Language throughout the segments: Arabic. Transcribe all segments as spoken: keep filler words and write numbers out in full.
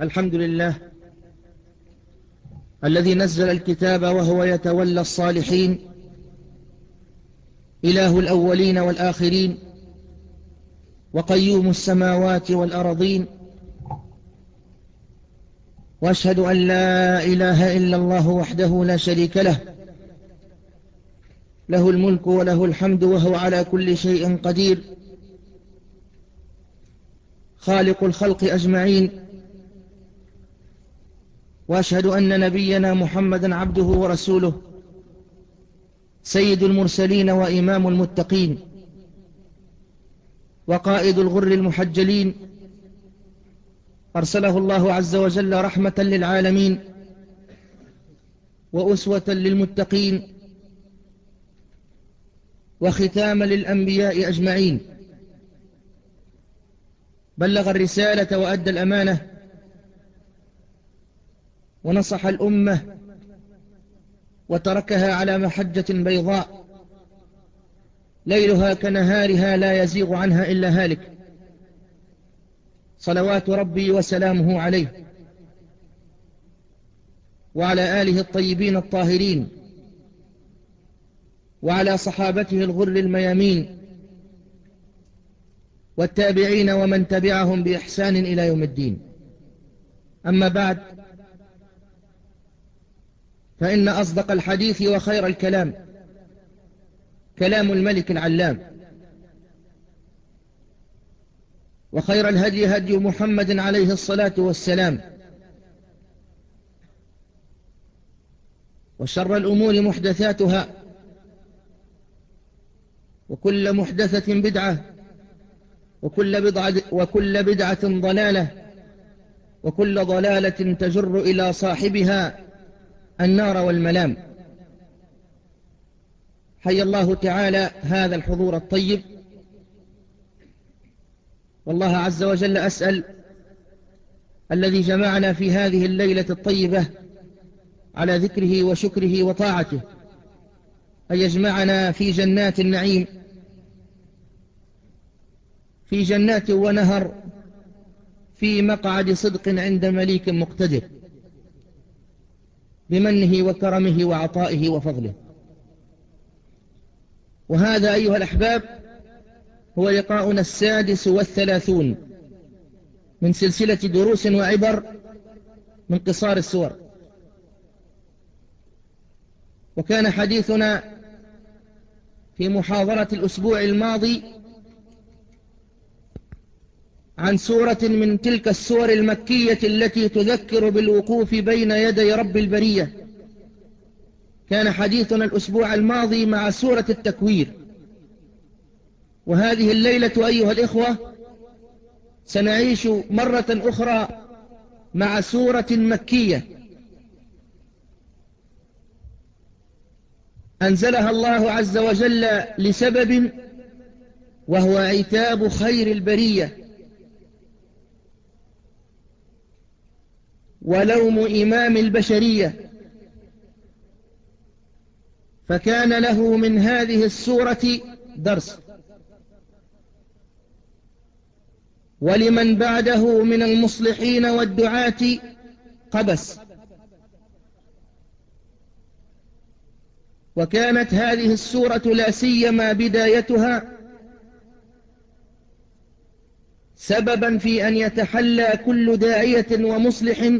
الحمد لله الذي نزل الكتاب وهو يتولى الصالحين، إله الأولين والآخرين، وقيوم السماوات والأرضين. وأشهد أن لا إله إلا الله وحده لا شريك له، له الملك وله الحمد وهو على كل شيء قدير، خالق الخلق أجمعين. وأشهد أن نبينا محمدا عبده ورسوله، سيد المرسلين وإمام المتقين، وقائد الغر المحجلين، أرسله الله عز وجل رحمة للعالمين وأسوة للمتقين وختاما للأنبياء أجمعين. بلغ الرسالة وأدى الأمانة ونصح الأمة وتركها على محجة بيضاء ليلها كنهارها لا يزيغ عنها إلا هالك، صلوات ربي وسلامه عليه وعلى آله الطيبين الطاهرين وعلى صحابته الغر الميامين والتابعين ومن تبعهم بإحسان إلى يوم الدين. أما بعد، فإن أصدق الحديث وخير الكلام كلام الملك العلام، وخير الهدي هدي محمد عليه الصلاة والسلام، وشر الأمور محدثاتها، وكل محدثة بدعة، وكل بدعة, وكل بدعة ضلالة، وكل ضلالة تجر إلى صاحبها النار والملام. حي الله تعالى هذا الحضور الطيب، والله عز وجل أسأل الذي جمعنا في هذه الليلة الطيبة على ذكره وشكره وطاعته أن يجمعنا في جنات النعيم، في جنات ونهر، في مقعد صدق عند مليك مقتدر، بمنه وكرمه وعطائه وفضله. وهذا أيها الأحباب هو لقاؤنا السادس والثلاثون من سلسلة دروس وعبر من قصار السور. وكان حديثنا في محاضرة الأسبوع الماضي عن سورة من تلك السور المكية التي تذكر بالوقوف بين يدي رب البرية. كان حديثنا الأسبوع الماضي مع سورة التكوير، وهذه الليلة أيها الإخوة سنعيش مرة أخرى مع سورة مكية أنزلها الله عز وجل لسبب، وهو عتاب خير البرية ولوم إمام البشرية. فكان له من هذه السورة درس، ولمن بعده من المصلحين والدعاة قبس. وكانت هذه السورة لا سيما بدايتها سببا في أن يتحلى كل داعية ومصلح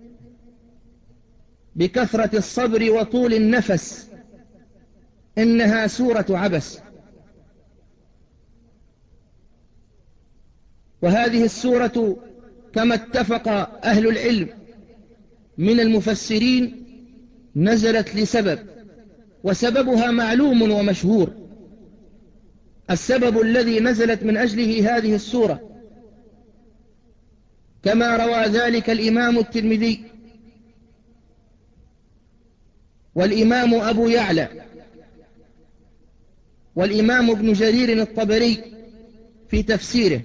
بكثرة الصبر وطول النفس. إنها سورة عبس. وهذه السورة كما اتفق أهل العلم من المفسرين نزلت لسبب، وسببها معلوم ومشهور. السبب الذي نزلت من أجله هذه السورة كما روى ذلك الإمام الترمذي والإمام أبو يعلى والإمام ابن جرير الطبري في تفسيره،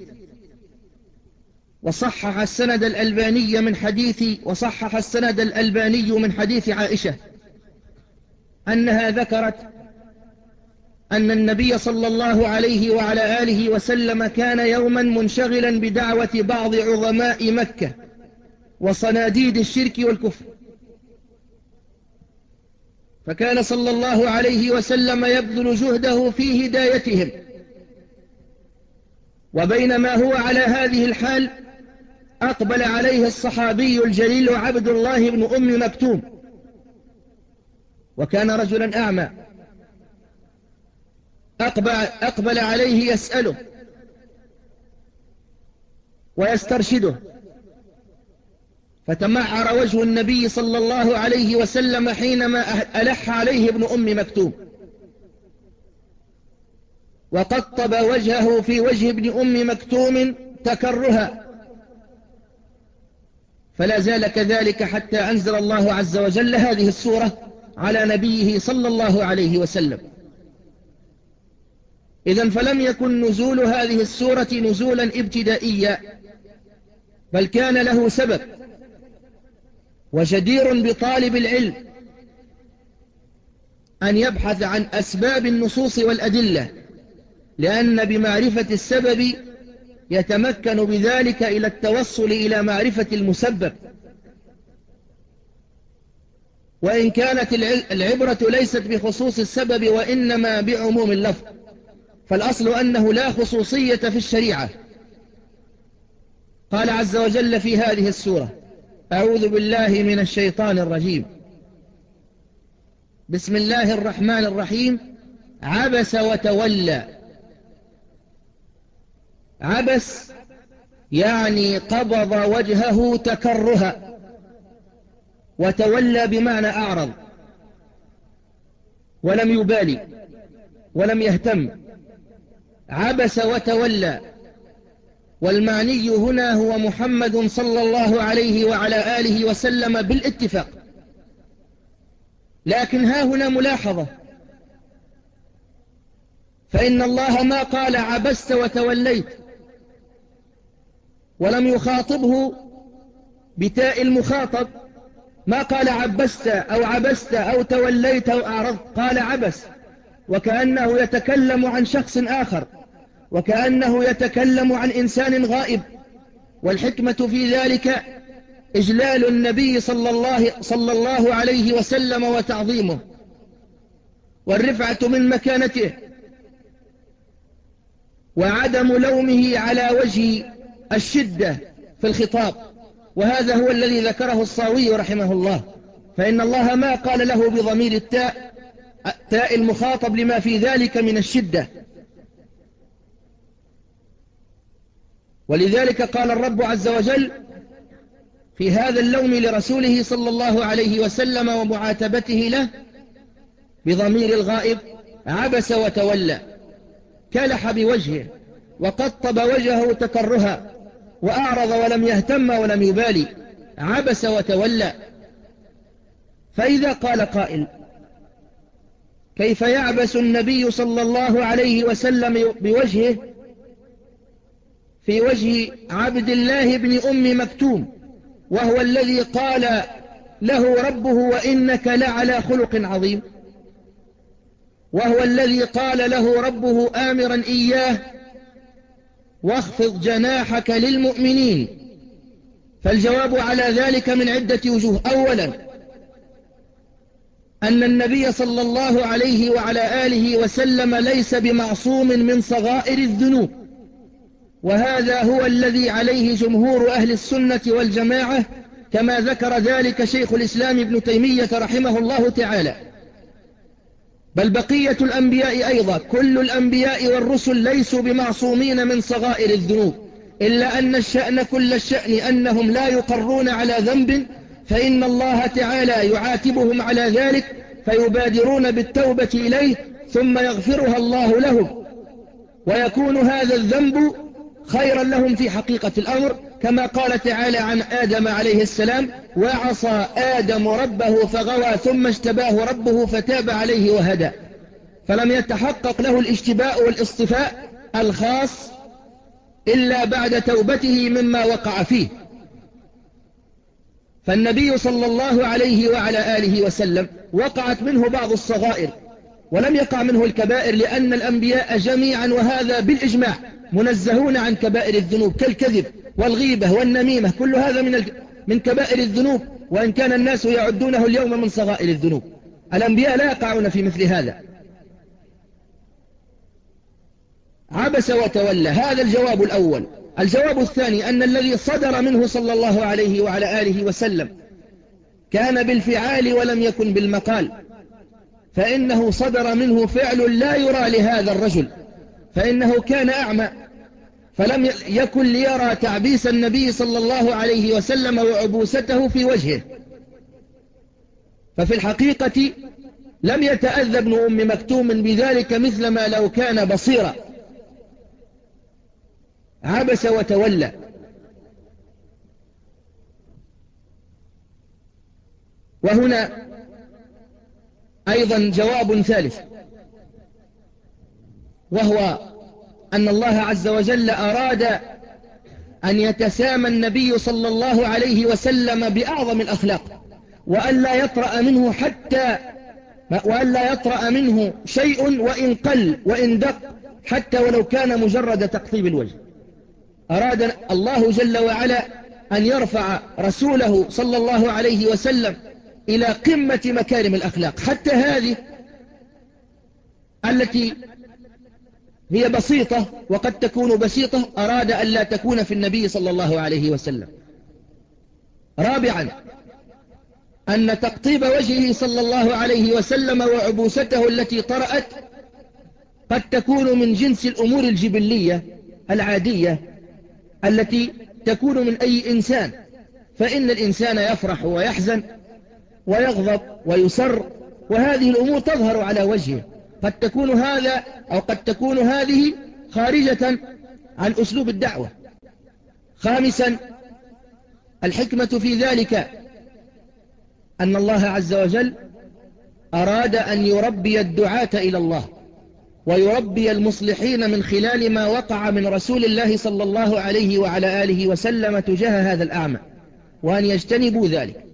وصحح السند الألباني من حديث وصحح السند الألباني من حديث عائشة أنها ذكرت أن النبي صلى الله عليه وعلى آله وسلم كان يوما منشغلا بدعوة بعض عظماء مكة وصناديد الشرك والكفر. فكان صلى الله عليه وسلم يبذل جهده في هدايتهم. وبينما هو على هذه الحال أقبل عليه الصحابي الجليل عبد الله بن أم مكتوم، وكان رجلا أعمى. أقبل, أقبل عليه يسأله ويسترشده، فتمعر وجه النبي صلى الله عليه وسلم حينما ألح عليه ابن أم مكتوم، وقطب وجهه في وجه ابن أم مكتوم تكرها، فلا زال كذلك حتى أنزل الله عز وجل هذه السورة على نبيه صلى الله عليه وسلم. إذن فلم يكن نزول هذه السورة نزولا ابتدائيا، بل كان له سبب، وجدير بطالب العلم أن يبحث عن أسباب النصوص والأدلة، لأن بمعرفة السبب يتمكن بذلك إلى التوصل إلى معرفة المسبب. وإن كانت العبرة ليست بخصوص السبب وإنما بعموم اللفظ، فالأصل أنه لا خصوصية في الشريعة. قال عز وجل في هذه السورة: أعوذ بالله من الشيطان الرجيم، بسم الله الرحمن الرحيم. عبس وتولى. عبس يعني قبض وجهه تكرها، وتولى بمعنى أعرض ولم يبالي ولم يهتم. عبس وتولى، والمعني هنا هو محمد صلى الله عليه وعلى آله وسلم بالاتفاق. لكن ها هنا ملاحظة، فإن الله ما قال عبست وتوليت، ولم يخاطبه بتاء المخاطب، ما قال عبست أو عبست أو توليت أو أعرضت، قال عبس، وكأنه يتكلم عن شخص آخر، وكأنه يتكلم عن إنسان غائب. والحكمة في ذلك إجلال النبي صلى الله, صلى الله عليه وسلم وتعظيمه، والرفعة من مكانته، وعدم لومه على وجه الشدة في الخطاب. وهذا هو الذي ذكره الصاوي رحمه الله، فإن الله ما قال له بضمير التاء تاء المخاطب لما في ذلك من الشدة. ولذلك قال الرب عز وجل في هذا اللوم لرسوله صلى الله عليه وسلم ومعاتبته له بضمير الغائب: عبس وتولى، كلح بوجهه، وقطب وجهه تكرها، وأعرض ولم يهتم ولم يبالي. عبس وتولى. فإذا قال قائل: كيف يعبس النبي صلى الله عليه وسلم بوجهه في وجه عبد الله بن أم مكتوم، وهو الذي قال له ربه: وإنك لعلى خلق عظيم، وهو الذي قال له ربه آمرا إياه: واخفض جناحك للمؤمنين. فالجواب على ذلك من عدة وجوه. أولا، أن النبي صلى الله عليه وعلى آله وسلم ليس بمعصوم من صغائر الذنوب، وهذا هو الذي عليه جمهور أهل السنة والجماعة، كما ذكر ذلك شيخ الإسلام ابن تيمية رحمه الله تعالى. بل بقية الأنبياء أيضا، كل الأنبياء والرسل ليسوا بمعصومين من صغائر الذنوب، إلا أن الشأن كل الشأن أنهم لا يقرون على ذنب، فإن الله تعالى يعاتبهم على ذلك فيبادرون بالتوبة إليه ثم يغفرها الله لهم، ويكون هذا الذنب خيرا لهم في حقيقة الأمر، كما قال تعالى عن آدم عليه السلام: وعصى آدم ربه فغوى ثم اجتباه ربه فتاب عليه وهدى. فلم يتحقق له الاجتباء والاصطفاء الخاص إلا بعد توبته مما وقع فيه. فالنبي صلى الله عليه وعلى آله وسلم وقعت منه بعض الصغائر ولم يقع منه الكبائر، لأن الأنبياء جميعا وهذا بالإجماع منزهون عن كبائر الذنوب كالكذب والغيبة والنميمة، كل هذا من من كبائر الذنوب، وإن كان الناس يعدونه اليوم من صغائر الذنوب. الأنبياء لا يقعون في مثل هذا. عبس وتولى، هذا الجواب الأول. الجواب الثاني أن الذي صدر منه صلى الله عليه وعلى آله وسلم كان بالفعال ولم يكن بالمقال، فإنه صدر منه فعل لا يرى لهذا الرجل، فإنه كان أعمى فلم يكن ليرى تعبيس النبي صلى الله عليه وسلم وعبوسته في وجهه، ففي الحقيقة لم يتأذى ابن أم مكتوم بذلك مثل ما لو كان بصيرا. عبس وتولى. وهنا أيضا جواب ثالث، وهو أن الله عز وجل أراد أن يتسامى النبي صلى الله عليه وسلم بأعظم الأخلاق، وأن لا يطرأ منه حتى وأن لا يطرأ منه شيء وإن قل وإن دق، حتى ولو كان مجرد تقطيب الوجه. أراد الله جل وعلا أن يرفع رسوله صلى الله عليه وسلم إلى قمة مكارم الأخلاق، حتى هذه التي هي بسيطة وقد تكون بسيطة أراد أن لا تكون في النبي صلى الله عليه وسلم. رابعا أن تقطيب وجهه صلى الله عليه وسلم وعبوسته التي طرأت قد تكون من جنس الأمور الجبلية العادية التي تكون من أي إنسان، فإن الإنسان يفرح ويحزن ويغضب ويسر، وهذه الأمور تظهر على وجهه. قد تكون هذا أو قد تكون هذه خارجة عن أسلوب الدعوة. خامسا الحكمة في ذلك أن الله عز وجل أراد أن يربي الدعاة إلى الله ويربي المصلحين من خلال ما وقع من رسول الله صلى الله عليه وعلى آله وسلم تجاه هذا الأعمى، وأن يجتنبوا ذلك.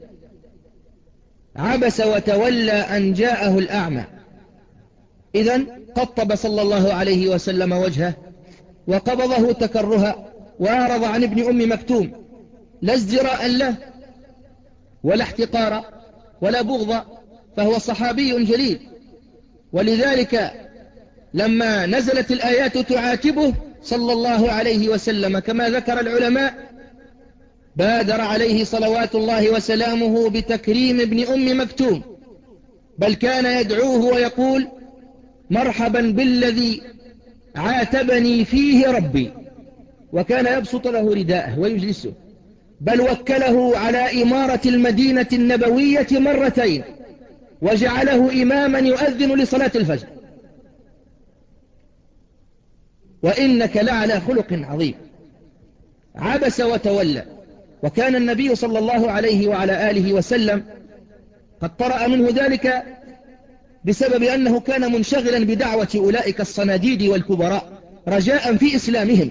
عبس وتولى أن جاءه الأعمى. إذن قطب صلى الله عليه وسلم وجهه وقبضه تكرها وأعرض عن ابن أم مكتوم، لا ازدراء له ولا احتقارا ولا بغضا، فهو صحابي جليل. ولذلك لما نزلت الآيات تعاتبه صلى الله عليه وسلم كما ذكر العلماء، بادر عليه صلوات الله وسلامه بتكريم ابن أم مكتوم، بل كان يدعوه ويقول: مرحبا بالذي عاتبني فيه ربي. وكان يبسط له رداءه ويجلسه، بل وكله على إمارة المدينة النبوية مرتين، وجعله إماما يؤذن لصلاة الفجر. وإنك لعلى خلق عظيم. عبس وتولى. وكان النبي صلى الله عليه وعلى آله وسلم قد طرأ منه ذلك بسبب أنه كان منشغلا بدعوة أولئك الصناديد والكبراء رجاء في إسلامهم.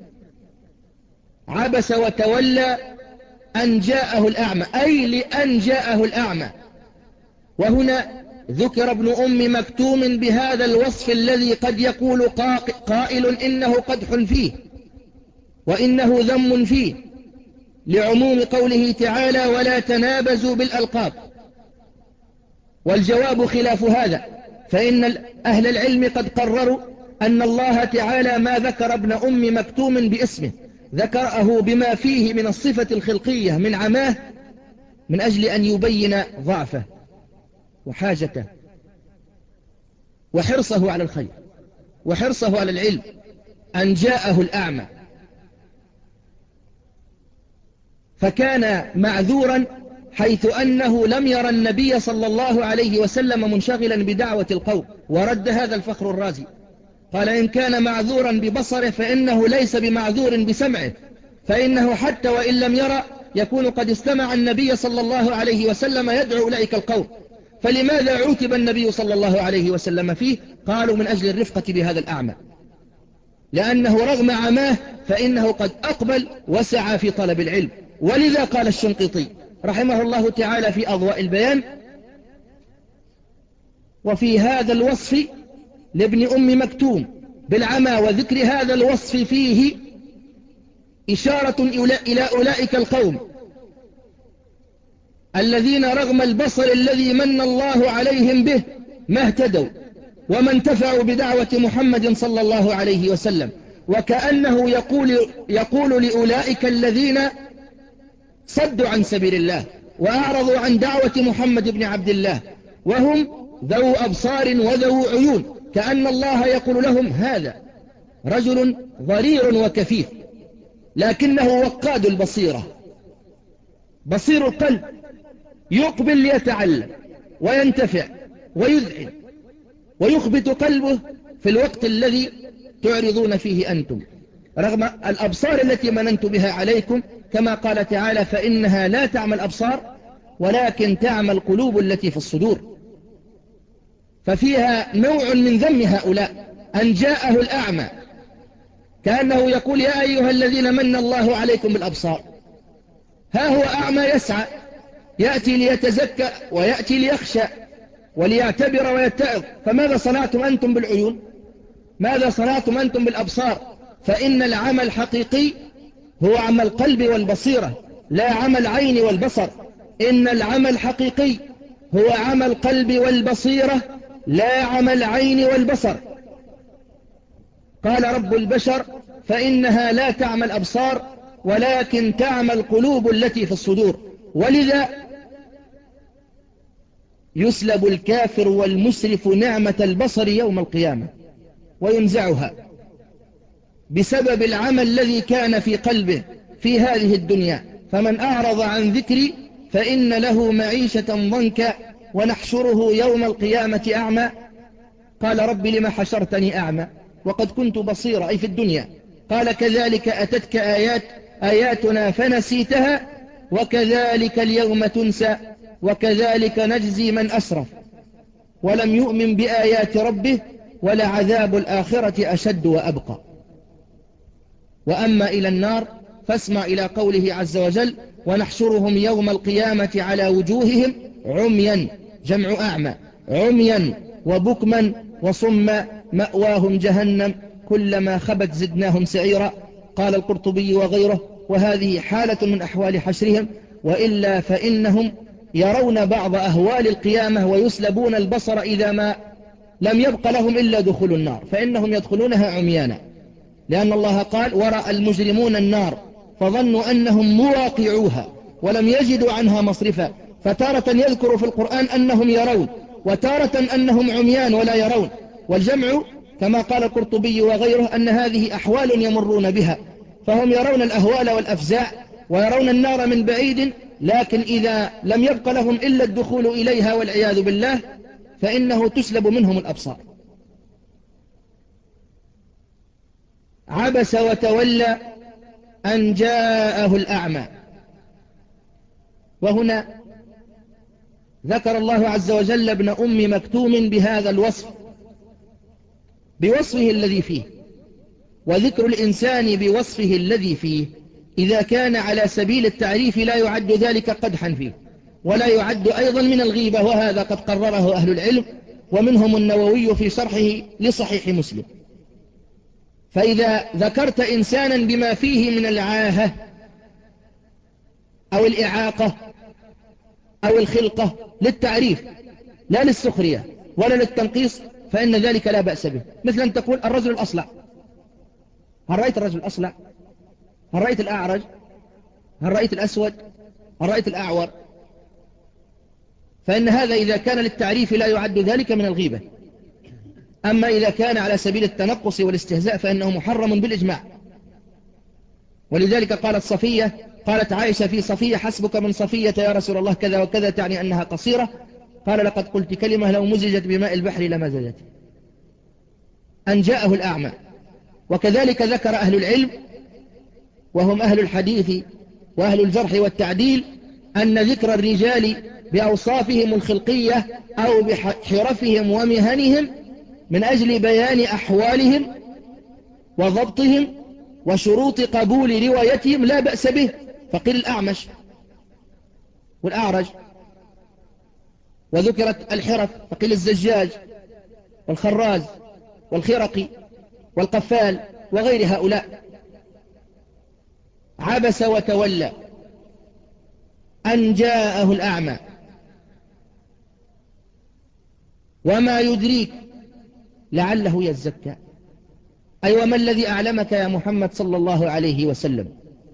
عبس وتولى أن جاءه الأعمى، أي لأن جاءه الأعمى. وهنا ذكر ابن أم مكتوم بهذا الوصف الذي قد يقول قائل إنه قدح فيه وإنه ذم فيه، لعموم قوله تعالى: ولا تنابزوا بالألقاب. والجواب خلاف هذا، فإن أهل العلم قد قرروا أن الله تعالى ما ذكر ابن أم مكتوم باسمه، ذكره بما فيه من الصفة الخلقية من عماه، من أجل أن يبين ضعفه وحاجته وحرصه على الخير وحرصه على العلم. أن جاءه الأعمى، فكان معذورا حيث أنه لم يرى النبي صلى الله عليه وسلم منشغلا بدعوة القوم. ورد هذا الفخر الرازي، قال: إن كان معذورا ببصره فإنه ليس بمعذور بسمعه، فإنه حتى وإن لم يرى يكون قد استمع النبي صلى الله عليه وسلم يدعو أولئك القوم. فلماذا عوتب النبي صلى الله عليه وسلم فيه؟ قالوا: من أجل الرفقة بهذا الأعمى، لأنه رغم عماه فإنه قد أقبل وسعى في طلب العلم. ولذا قال الشنقيطي رحمه الله تعالى في أضواء البيان: وفي هذا الوصف لابن أم مكتوم بالعمى وذكر هذا الوصف فيه إشارة إلى أولئك القوم الذين رغم البصر الذي من الله عليهم به ما اهتدوا وما انتفعوا بدعوة محمد صلى الله عليه وسلم. وكأنه يقول, يقول لأولئك الذين صدوا عن سبيل الله وأعرضوا عن دعوة محمد بن عبد الله وهم ذو أبصار وذو عيون، كأن الله يقول لهم هذا رجل ضرير وكفيف لكنه وقاد البصيرة، بصير القلب، يقبل ليتعلم وينتفع ويذعن ويخبت قلبه في الوقت الذي تعرضون فيه أنتم، رغم الأبصار التي مننت بها عليكم، كما قال تعالى فإنها لا تعمى الأبصار ولكن تعمى القلوب التي في الصدور. ففيها نوع من ذم هؤلاء أن جاءه الأعمى، كأنه يقول يا أيها الذين من الله عليكم بالأبصار، ها هو أعمى يسعى، يأتي ليتزكى ويأتي ليخشى وليعتبر ويتعظ، فماذا صنعتم أنتم بالعيون؟ ماذا صنعتم أنتم بالأبصار؟ فإن العمى الحقيقي هو عمى القلب والبصيرة لا عمى العين والبصر. إن العمى الحقيقي هو عمى القلب والبصيرة لا عمى العين والبصر. قال رب البشر فإنها لا تعمى الأبصار ولكن تعمى القلوب التي في الصدور. ولذا يسلب الكافر والمسرف نعمة البصر يوم القيامة وينزعها بسبب العمى الذي كان في قلبه في هذه الدنيا. فمن أعرض عن ذكري فإن له معيشة ضنكا ونحشره يوم القيامة أعمى قال رب لما حشرتني أعمى وقد كنت بصيرا، أي في الدنيا. قال كذلك أتتك آيات آياتنا فنسيتها وكذلك اليوم تنسى وكذلك نجزي من أسرف ولم يؤمن بآيات ربه ولعذاب الآخرة أشد وأبقى. وأما إلى النار فاسمع إلى قوله عز وجل ونحشرهم يوم القيامة على وجوههم عميا، جمع أعمى، عميا وبكما وصما مأواهم جهنم كلما خبت زدناهم سعيرا. قال القرطبي وغيره وهذه حالة من أحوال حشرهم، وإلا فإنهم يرون بعض أهوال القيامة ويسلبون البصر إذا ما لم يبق لهم إلا دخول النار، فإنهم يدخلونها عميانا، لأن الله قال ورأى المجرمون النار فظنوا أنهم مواقعوها ولم يجدوا عنها مصرفا. فتارة يذكر في القرآن أنهم يرون وتارة أنهم عميان ولا يرون، والجمع كما قال القرطبي وغيره أن هذه أحوال يمرون بها، فهم يرون الأهوال والأفزاع ويرون النار من بعيد، لكن إذا لم يبق لهم إلا الدخول إليها والعياذ بالله فإنه تسلب منهم الأبصار. عبس وتولى أن جاءه الأعمى. وهنا ذكر الله عز وجل ابن أم مكتوم بهذا الوصف، بوصفه الذي فيه. وذكر الإنسان بوصفه الذي فيه إذا كان على سبيل التعريف لا يعد ذلك قدحا فيه ولا يعد أيضا من الغيبة، وهذا قد قرره أهل العلم ومنهم النووي في شرحه لصحيح مسلم. فإذا ذكرت إنسانا بما فيه من العاهة أو الإعاقة أو الخلقة للتعريف لا للسخرية ولا للتنقيص فإن ذلك لا بأس به، مثل أن تقول الرجل الأصلع. هل رأيت الرجل الأصلع؟ هل رأيت الأعرج؟ هل رأيت الأسود؟ هل رأيت الأعور؟ فإن هذا إذا كان للتعريف لا يعد ذلك من الغيبة. أما إذا كان على سبيل التنقص والاستهزاء فإنه محرم بالإجماع. ولذلك قالت صفية، قالت عائشة في صفية حسبك من صفية يا رسول الله كذا وكذا، تعني أنها قصيرة. قال لقد قلت كلمة لو مزجت بماء البحر لمزجت. أن جاءه الأعمى. وكذلك ذكر أهل العلم وهم أهل الحديث وأهل الجرح والتعديل أن ذكر الرجال بأوصافهم الخلقية أو بحرفهم ومهنهم من أجل بيان أحوالهم وضبطهم وشروط قبول روايتهم لا بأس به. فقيل الأعمش والأعرج، وذكرت الحرف فقيل الزجاج والخراز والخرقي والقفال وغير هؤلاء. عبس وتولى أن جاءه الأعمى. وما يدريك لعله يزكى، أي وما الذي أعلمك يا محمد صلى الله عليه وسلم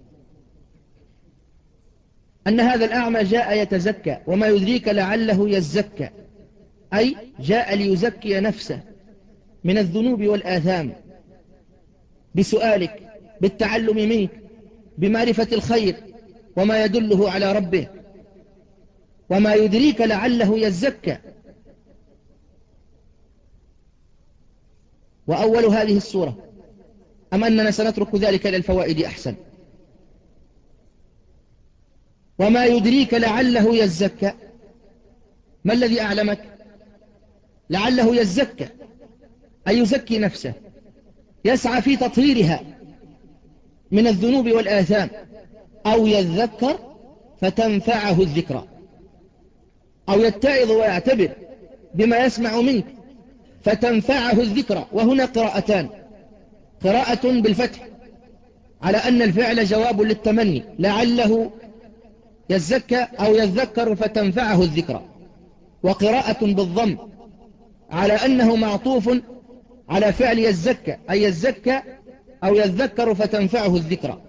أن هذا الأعمى جاء يتزكى؟ وما يدريك لعله يزكى، أي جاء ليزكي نفسه من الذنوب والآثام بسؤالك، بالتعلم منك، بمعرفة الخير وما يدله على ربه. وما يدريك لعله يزكى. وأول هذه السورة، أم أننا سنترك ذلك للفوائد أحسن. وما يدريك لعله يزكى، ما الذي أعلمك لعله يزكى؟ أي يزكي نفسه، يسعى في تطهيرها من الذنوب والآثام، أو يذكر فتنفعه الذكرى، أو يتعظ ويعتبر بما يسمع منك فتنفعه الذكرى. وهنا قراءتان، قراءة بالفتح على أن الفعل جواب للتمني، لعله يزكى أو يذكر فتنفعه الذكرى، وقراءة بالضم على أنه معطوف على فعل يزكى، أي يزكى أو يذكر فتنفعه الذكرى.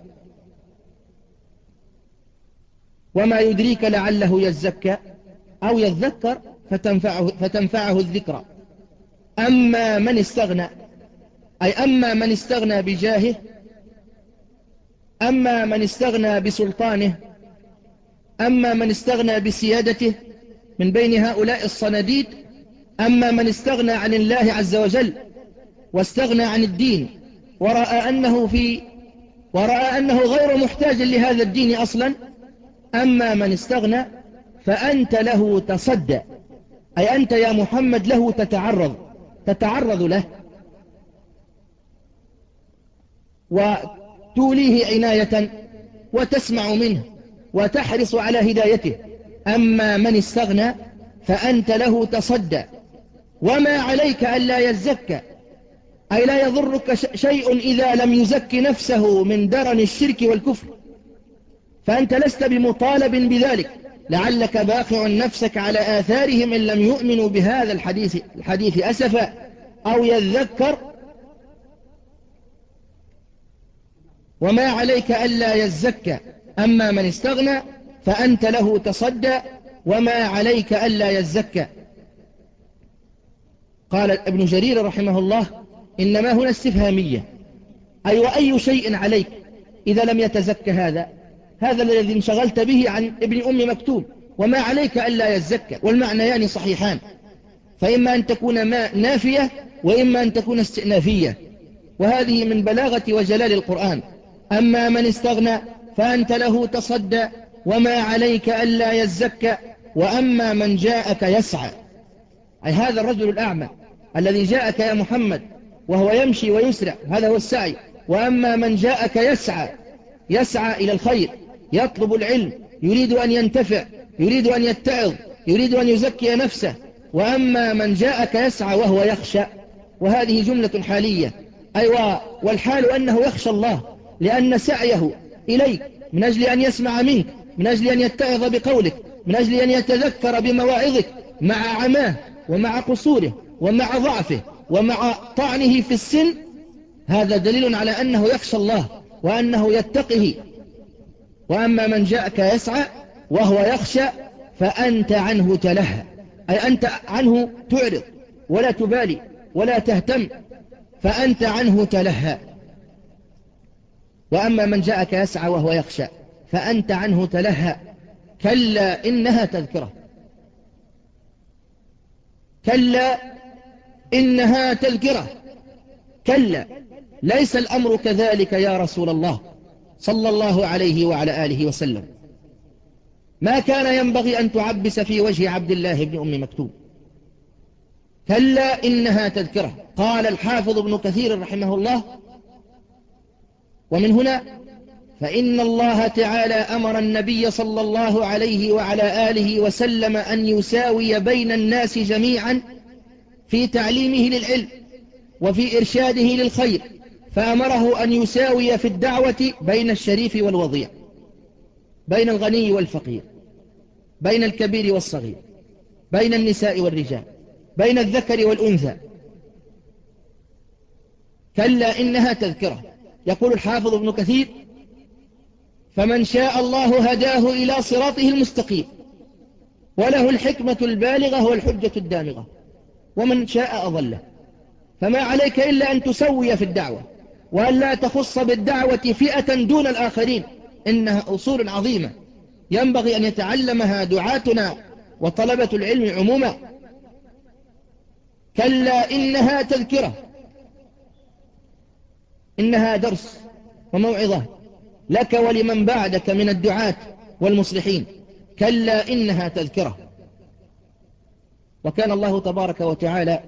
وما يدريك لعله يزكى أو يذكر فتنفعه, فتنفعه الذكرى. أما من استغنى، أي أما من استغنى بجاهه، أما من استغنى بسلطانه، أما من استغنى بسيادته من بين هؤلاء الصناديد، أما من استغنى عن الله عز وجل واستغنى عن الدين ورأى أنه, في ورأى أنه غير محتاج لهذا الدين أصلا، أما من استغنى فأنت له تصدى، أي أنت يا محمد له تتعرض تتعرض له وتوليه عناية وتسمع منه وتحرص على هدايته. أما من استغنى فأنت له تصدى، وما عليك ألا يزكى، أي لا يضرك شيء إذا لم يزك نفسه من درن الشرك والكفر، فأنت لست بمطالب بذلك. لعلك باخع نفسك على آثارهم إن لم يؤمنوا بهذا الحديث, الحديث أسفا، أو يذكر. وما عليك ألا يزكى، أما من استغنى فأنت له تصدى، وما عليك ألا يزكى. قال ابن جرير رحمه الله إنما هنا استفهامية، أي وأي شيء عليك إذا لم يتزكى هذا هذا الذي انشغلت به عن ابن أم مكتوم، وما عليك ألا يزكى، والمعنيان صحيحان، فإما أن تكون ما نافية وإما أن تكون استئنافية، وهذه من بلاغة وجلال القرآن. أما من استغنى فأنت له تصدى، وما عليك ألا يزكى. وأما من جاءك يسعى، أي هذا الرجل الأعمى الذي جاءك يا محمد وهو يمشي ويسرع، هذا هو السعي. وأما من جاءك يسعى، يسعى إلى الخير، يطلب العلم، يريد أن ينتفع، يريد أن يتعظ، يريد أن يزكي نفسه. وأما من جاءك يسعى وهو يخشى، وهذه جملة حالية، أيوة، والحال أنه يخشى الله، لأن سعيه إليك من أجل أن يسمع منك، من أجل أن يتعظ بقولك، من أجل أن يتذكر بمواعظك، مع عماه ومع قصوره ومع ضعفه ومع طعنه في السن، هذا دليل على أنه يخشى الله وأنه يتقه. وأما من جاءك يسعى وهو يخشى فأنت عنه تلهى، أي أنت عنه تعرض ولا تبالي ولا تهتم، فأنت عنه تلهى. وأما من جاءك يسعى وهو يخشى فأنت عنه تلهى. كلا إنها تذكرة، كلا إنها تذكرة، كلا ليس الأمر كذلك يا رسول الله صلى الله عليه وعلى آله وسلم. ما كان ينبغي أن تعبس في وجه عبد الله بن أم مكتوم. كلا إنها تذكرة. قال الحافظ ابن كثير رحمه الله: ومن هنا فإن الله تعالى أمر النبي صلى الله عليه وعلى آله وسلم أن يساوي بين الناس جميعا في تعليمه للعلم وفي إرشاده للخير، فأمره أن يساوي في الدعوة بين الشريف والوضيع، بين الغني والفقير، بين الكبير والصغير، بين النساء والرجال، بين الذكر والأنثى. كلا إنها تذكرة. يقول الحافظ ابن كثير: فمن شاء الله هداه إلى صراطه المستقيم، وله الحكمة البالغة والحجة الدامغة، ومن شاء أضله. فما عليك إلا أن تسوي في الدعوة، وأن لا تخص بالدعوة فئة دون الآخرين. إنها أصول عظيمة ينبغي أن يتعلمها دعاتنا وطلبة العلم عموما. كلا إنها تذكرة، إنها درس وموعظة لك ولمن بعدك من الدعاة والمصلحين. كلا إنها تذكرة. وكان الله تبارك وتعالى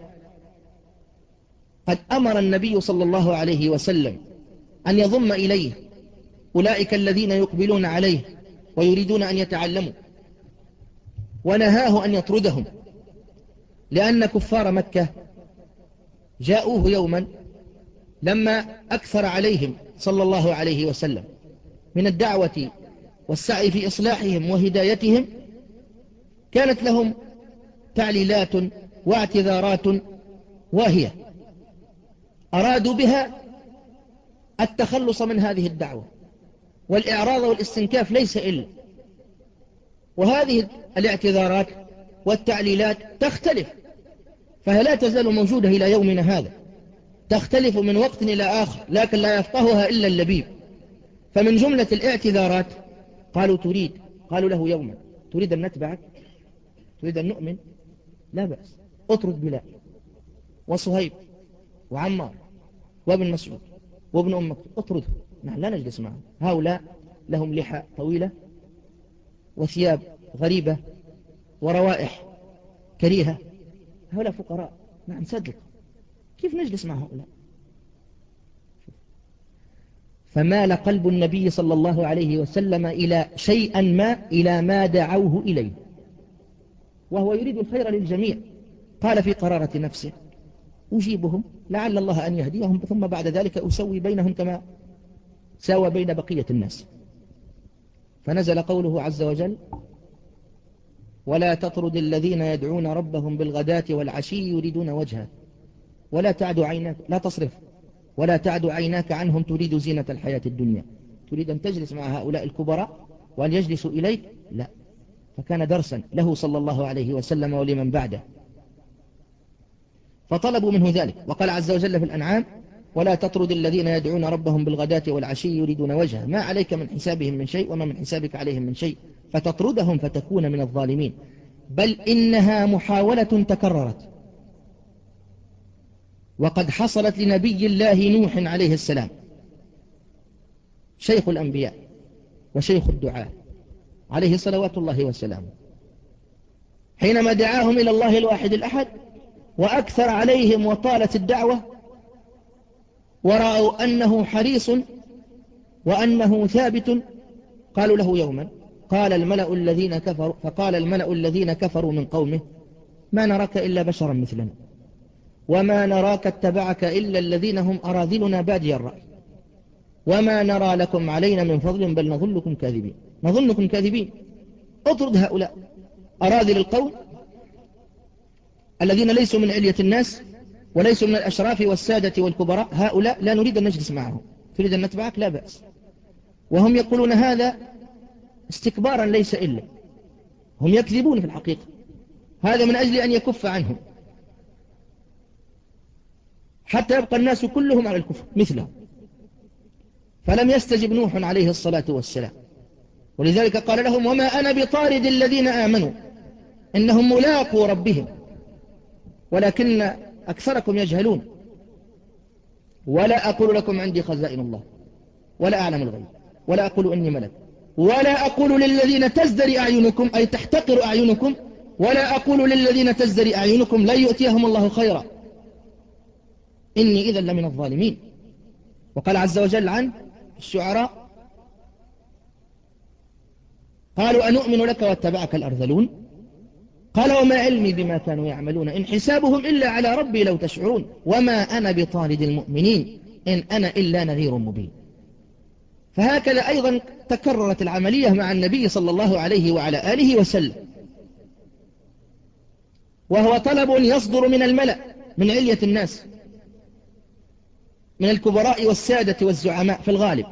قد أمر النبي صلى الله عليه وسلم أن يضم إليه أولئك الذين يقبلون عليه ويريدون أن يتعلموا، ونهاه أن يطردهم، لأن كفار مكة جاءوه يوما لما أكثر عليهم صلى الله عليه وسلم من الدعوة والسعي في إصلاحهم وهدايتهم. كانت لهم تعليلات واعتذارات واهية أرادوا بها التخلص من هذه الدعوة والإعراض والاستنكاف ليس إلا. وهذه الاعتذارات والتعليلات تختلف، فهي لا تزال موجودة إلى يومنا هذا، تختلف من وقت إلى آخر، لكن لا يفقهها إلا اللبيب. فمن جملة الاعتذارات قالوا تريد قالوا له يوما: تريد أن نتبعك؟ تريد أن نؤمن؟ لا بأس، اطرد بلال وصهيب وعمار وابن مسعود وابن أم مكتوم، اطردهم، نحن لا نجلس معهم. هؤلاء لهم لحى طويلة وثياب غريبة وروائح كريهة، هؤلاء فقراء، نعم صدق، كيف نجلس مع هؤلاء؟ فمال قلب النبي صلى الله عليه وسلم إلى شيئا ما إلى ما دعوه إليه، وهو يريد الخير للجميع. قال في قرارة نفسه: أجيبهم لعل الله أن يهديهم، ثم بعد ذلك أسوي بينهم كما ساوى بين بقية الناس. فنزل قوله عز وجل: ولا تطرد الذين يدعون ربهم بالغداة والعشي يريدون وجهه ولا تعد عيناك لا تصرف ولا تعد عيناك عنهم تريد زينة الحياة الدنيا. تريد أن تجلس مع هؤلاء الكبراء وأن يجلسوا إليك؟ لا. فكان درسا له صلى الله عليه وسلم ولمن بعده، فطلبوا منه ذلك. وقال عز وجل في الأنعام: ولا تطرد الذين يدعون ربهم بالغداة والعشي يريدون وجهه ما عليك من حسابهم من شيء وما من حسابك عليهم من شيء فتطردهم فتكون من الظالمين. بل إنها محاولة تكررت، وقد حصلت لنبي الله نوح عليه السلام، شيخ الأنبياء وشيخ الدعاء عليه صلوات الله وسلامه، حينما دعاهم إلى الله الواحد الأحد وأكثر عليهم وطالت الدعوة، ورأوا أنه حريص وأنه ثابت، قالوا له يوما: قال الملأ الذين كفروا فقال الملأ الذين كفروا من قومه: ما نراك إلا بشرا مثلنا وما نراك اتبعك إلا الذين هم أراذلنا بادي الرأي وما نرى لكم علينا من فضل بل نظنكم كاذبين نظنكم كاذبين اطرد هؤلاء أراذل القوم الذين ليسوا من علية الناس وليسوا من الأشراف والسادة والكبراء، هؤلاء لا نريد أن نجلس معهم. تريد أن نتبعك؟ لا بأس. وهم يقولون هذا استكبارا ليس إلا، هم يكذبون في الحقيقة، هذا من أجل أن يكف عنهم حتى يبقى الناس كلهم على الكفر مثلهم. فلم يستجب نوح عليه الصلاة والسلام، ولذلك قال لهم: وما أنا بطارد الذين آمنوا إنهم ملاقوا ربهم ولكن أكثركم يجهلون. ولا أقول لكم عندي خزائن الله ولا أعلم الغيب ولا أقول إني ملك ولا أقول للذين تزدري أعينكم أي تحتقر أعينكم ولا أقول للذين تزدري أعينكم لن يؤتيهم الله خيرا إني إذا لمن الظالمين. وقال عز وجل عن الشعراء: قالوا أنؤمن لك واتبعك الأرذلون قال وما علمي بما كانوا يعملون إن حسابهم إلا على ربي لو تشعرون وما أنا بطارد المؤمنين إن أنا إلا نذير مبين. فهكذا أيضا تكررت العملية مع النبي صلى الله عليه وعلى آله وسلم، وهو طلب يصدر من الملأ من علية الناس، من الكبراء والسادة والزعماء في الغالب.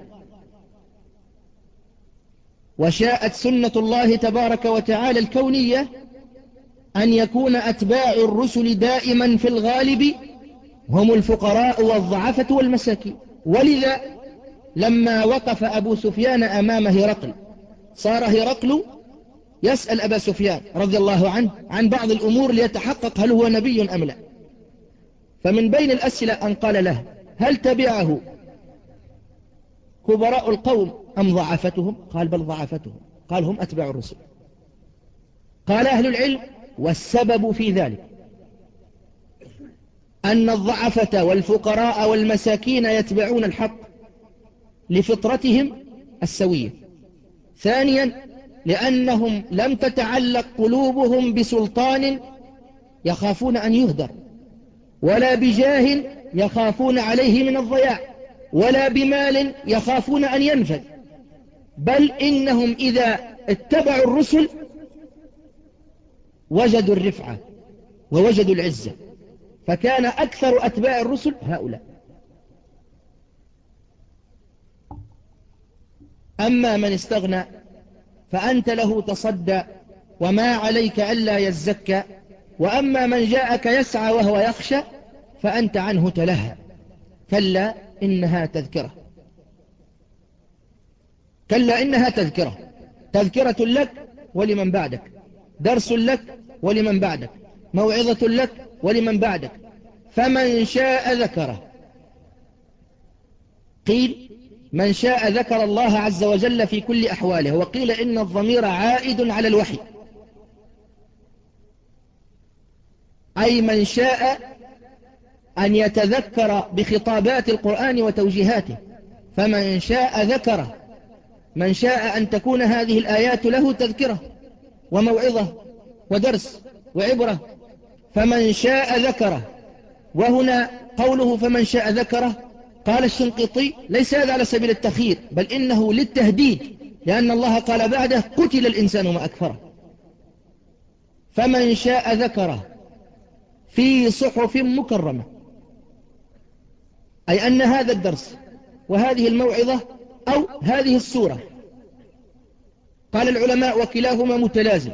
وشاءت سنة الله تبارك وتعالى الكونية أن يكون أتباع الرسل دائما في الغالب هم الفقراء والضعفة والمساكين. ولذا لما وقف أبو سفيان أمام هرقل، صار هرقل يسأل أبا سفيان رضي الله عنه عن بعض الأمور ليتحقق هل هو نبي أم لا. فمن بين الأسئلة أن قال له: هل تبعه كبراء القوم أم ضعفتهم؟ قال: بل ضعفتهم. قال: هم أتباع الرسل. قال أهل العلم: والسبب في ذلك أن الضعفة والفقراء والمساكين يتبعون الحق لفطرتهم السوية. ثانيا، لأنهم لم تتعلق قلوبهم بسلطان يخافون أن يهدر، ولا بجاه يخافون عليه من الضياع، ولا بمال يخافون أن ينفد، بل إنهم إذا اتبعوا الرسل وجدوا الرفعة ووجدوا العزة، فكان أكثر أتباع الرسل هؤلاء. أما من استغنى فأنت له تصدى وما عليك ألا يزكى، وأما من جاءك يسعى وهو يخشى فأنت عنه تلهى. كلا إنها تذكرة، كلا إنها تذكرة، تذكرة لك ولمن بعدك، درس لك ولمن بعدك، موعظة لك ولمن بعدك، فمن شاء ذكره. قيل: من شاء ذكر الله عز وجل في كل أحواله، وقيل إن الضمير عائد على الوحي، أي من شاء أن يتذكر بخطابات القرآن وتوجيهاته، فمن شاء ذكره، من شاء أن تكون هذه الآيات له تذكرة وموعظة ودرس وعبرة، فمن شاء ذكره. وهنا قوله فمن شاء ذكره، قال الشنقيطي: ليس هذا على سبيل التخيير، بل إنه للتهديد، لأن الله قال بعده: قتل الإنسان ما أكفره. فمن شاء ذكره في صحف مكرمة، أي أن هذا الدرس وهذه الموعظة أو هذه السورة، قال العلماء وكلاهما متلازم،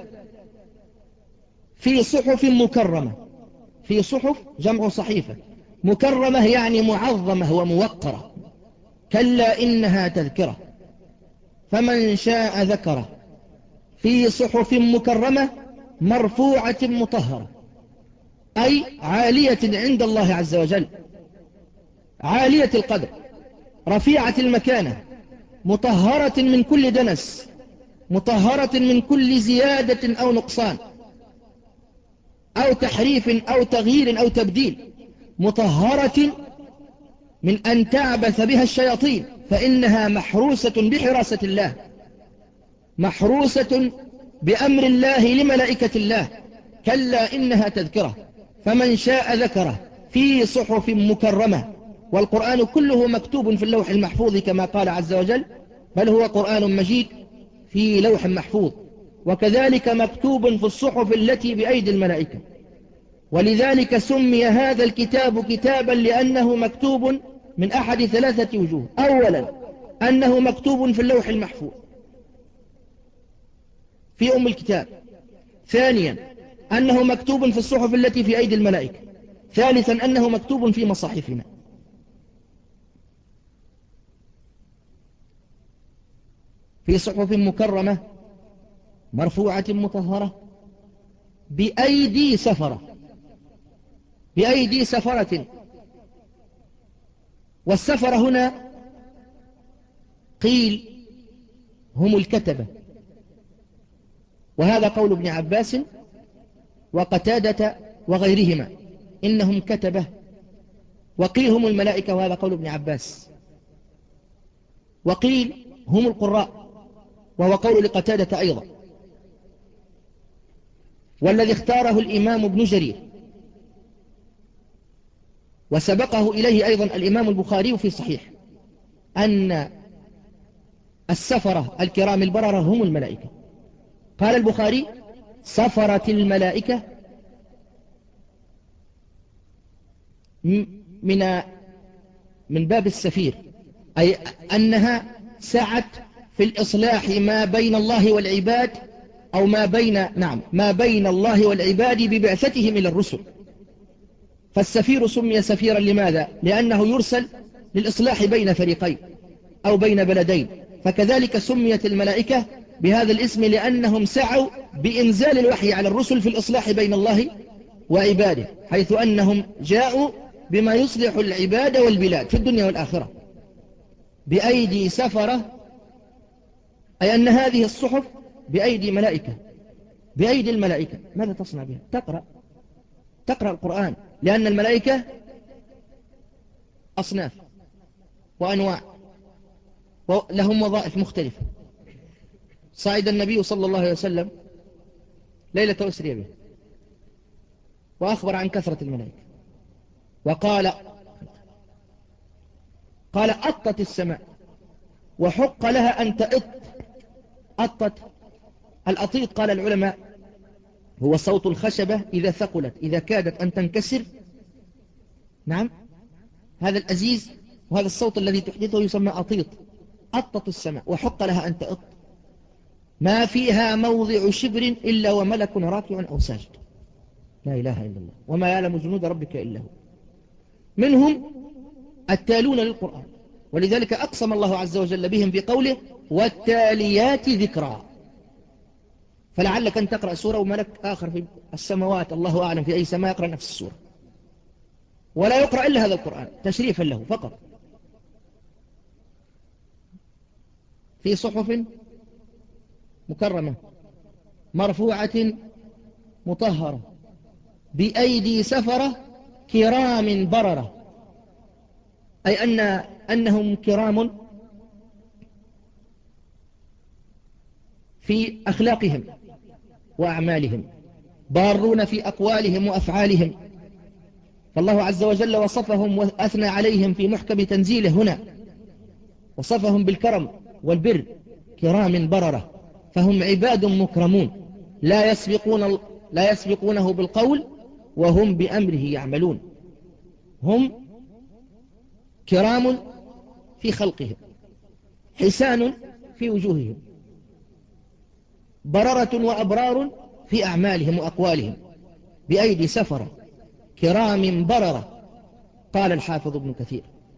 في صحف مكرمة. في صحف جمع صحيفة، مكرمة يعني معظمة وموقرة. كلا إنها تذكرة، فمن شاء ذكره في صحف مكرمة مرفوعة مطهرة، أي عالية عند الله عز وجل، عالية القدر، رفيعة المكانة، مطهرة من كل دنس، مطهرة من كل زيادة أو نقصان أو تحريف أو تغيير أو تبديل، مطهرة من أن تعبث بها الشياطين، فإنها محروسة بحراسة الله، محروسة بأمر الله لملائكة الله. كلا إنها تذكرة، فمن شاء ذكره في صحف مكرمة. والقرآن كله مكتوب في اللوح المحفوظ كما قال عز وجل: بل هو قرآن مجيد في لوح محفوظ. وكذلك مكتوب في الصحف التي بأيدي الملائكة. ولذلك سمي هذا الكتاب كتابا لأنه مكتوب من أحد ثلاثة وجوه: أولا أنه مكتوب في اللوح المحفوظ في أم الكتاب، ثانيا أنه مكتوب في الصحف التي في أيدي الملائكة، ثالثا أنه مكتوب في مصاحفنا. في صحف مكرمة مرفوعة مطهرة بأيدي سفرة، بأيدي سفرة. والسفرة هنا قيل هم الكتبة، وهذا قول ابن عباس وقتادة وغيرهما، إنهم كتبة. وقيل هم الملائكة، وهذا قول ابن عباس. وقيل هم القراء، وهو قول لقتادة أيضا. والذي اختاره الإمام ابن جرير، وسبقه إليه أيضا الإمام البخاري في صحيح، أن السفرة الكرام البررة هم الملائكة. قال البخاري: سفرت الملائكة من من باب السفير، أي أنها سعت في الإصلاح ما بين الله والعباد، أو ما بين نعم ما بين الله والعباد ببعثتهم إلى الرسل. فالسفير سمي سفيرا لماذا؟ لأنه يرسل للإصلاح بين فريقين أو بين بلدين. فكذلك سميت الملائكة بهذا الاسم لأنهم سعوا بإنزال الوحي على الرسل في الإصلاح بين الله وعباده، حيث أنهم جاءوا بما يصلح العباد والبلاد في الدنيا والآخرة بأيدي سفرة، أي أن هذه الصحف بأيدي ملائكة، بأيدي الملائكة. ماذا تصنع بها؟ تقرأ تقرأ القرآن، لأن الملائكة أصناف وأنواع ولهم وظائف مختلفة. صعد النبي صلى الله عليه وسلم ليلة أسري به وأخبر عن كثرة الملائكة، وقال قال أطت السماء وحق لها أن تأط. أطت، الأطيط قال العلماء هو صوت الخشبة إذا ثقلت، إذا كادت أن تنكسر. نعم، هذا الأزيز وهذا الصوت الذي تحدثه يسمى أطيط. أطت السماء وحق لها أن تأط، ما فيها موضع شبر إلا وملك راكع أو ساجد. لا إله إلا الله، وما يعلم جنود ربك إلا هو. منهم التالون للقرآن، ولذلك أقسم الله عز وجل بهم في قوله: والتاليات ذكرا. فلعلك أن تقرأ سورة وملك آخر في السماوات الله أعلم في أي سماء يقرأ نفس السورة، ولا يقرأ إلا هذا القرآن تشريفا له فقط، في صحف مكرمة مرفوعة مطهرة بأيدي سفرة كرام بررة، أي أن أنهم كرام في أخلاقهم وأعمالهم، بارون في أقوالهم وأفعالهم. فالله عز وجل وصفهم وأثنى عليهم في محكم تنزيله هنا، وصفهم بالكرم والبر، كرام بررة، فهم عباد مكرمون لا يسبقون لا يسبقونه بالقول وهم بأمره يعملون. هم كرام في خلقهم، حسان في وجوههم، بررة وأبرار في أعمالهم وأقوالهم، بأيدي سفرة كرام بررة. قال الحافظ ابن كثير: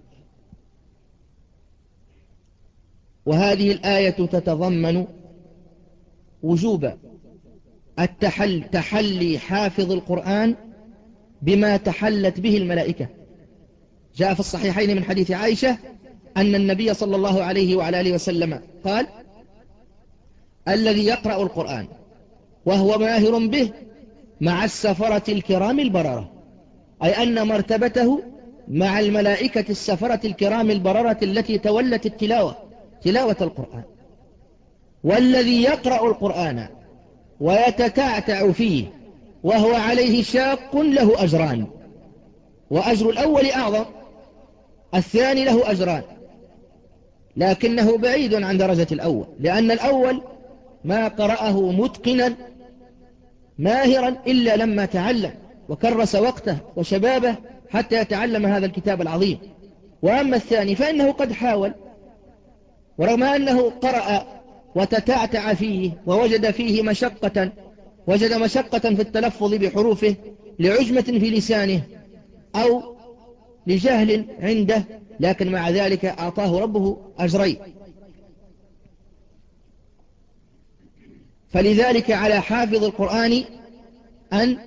وهذه الآية تتضمن وجوب التحل تحلي حافظ القرآن بما تحلت به الملائكة. جاء في الصحيحين من حديث عائشة أن النبي صلى الله عليه وعلى آله وسلم قال: الذي يقرأ القرآن وهو ماهر به مع السفرة الكرام البررة، أي أن مرتبته مع الملائكة السفرة الكرام البررة التي تولت التلاوة تلاوة القرآن. والذي يقرأ القرآن ويتتعتع فيه وهو عليه شاق له أجران، وأجر الأول أعظم، الثاني له أجران، لكنه بعيد عن درجة الأول، لأن الأول ما قرأه متقنا ماهرا إلا لما تعلم وكرس وقته وشبابه حتى يتعلم هذا الكتاب العظيم. وأما الثاني فإنه قد حاول، ورغم أنه قرأ وتتعتع فيه ووجد فيه مشقة وجد مشقة في التلفظ بحروفه لعجمة في لسانه أو لجهل عنده، لكن مع ذلك أعطاه ربه أجرين. فلذلك على حافظ القرآن أن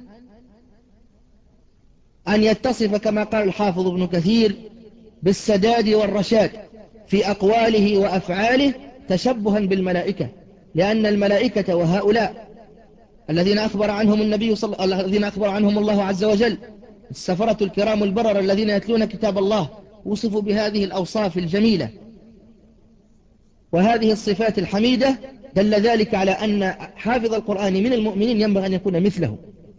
أن يتصف كما قال الحافظ ابن كثير بالسداد والرشاد في أقواله وأفعاله تشبها بالملائكة، لأن الملائكة وهؤلاء الذين أخبر عنهم النبي صلى الذين أخبر عنهم الله عز وجل السفرة الكرام البرر الذين يتلون كتاب الله وصفوا بهذه الأوصاف الجميلة وهذه الصفات الحميدة، دل ذلك على أن حافظ القرآن من المؤمنين ينبغي أن يكون مثله،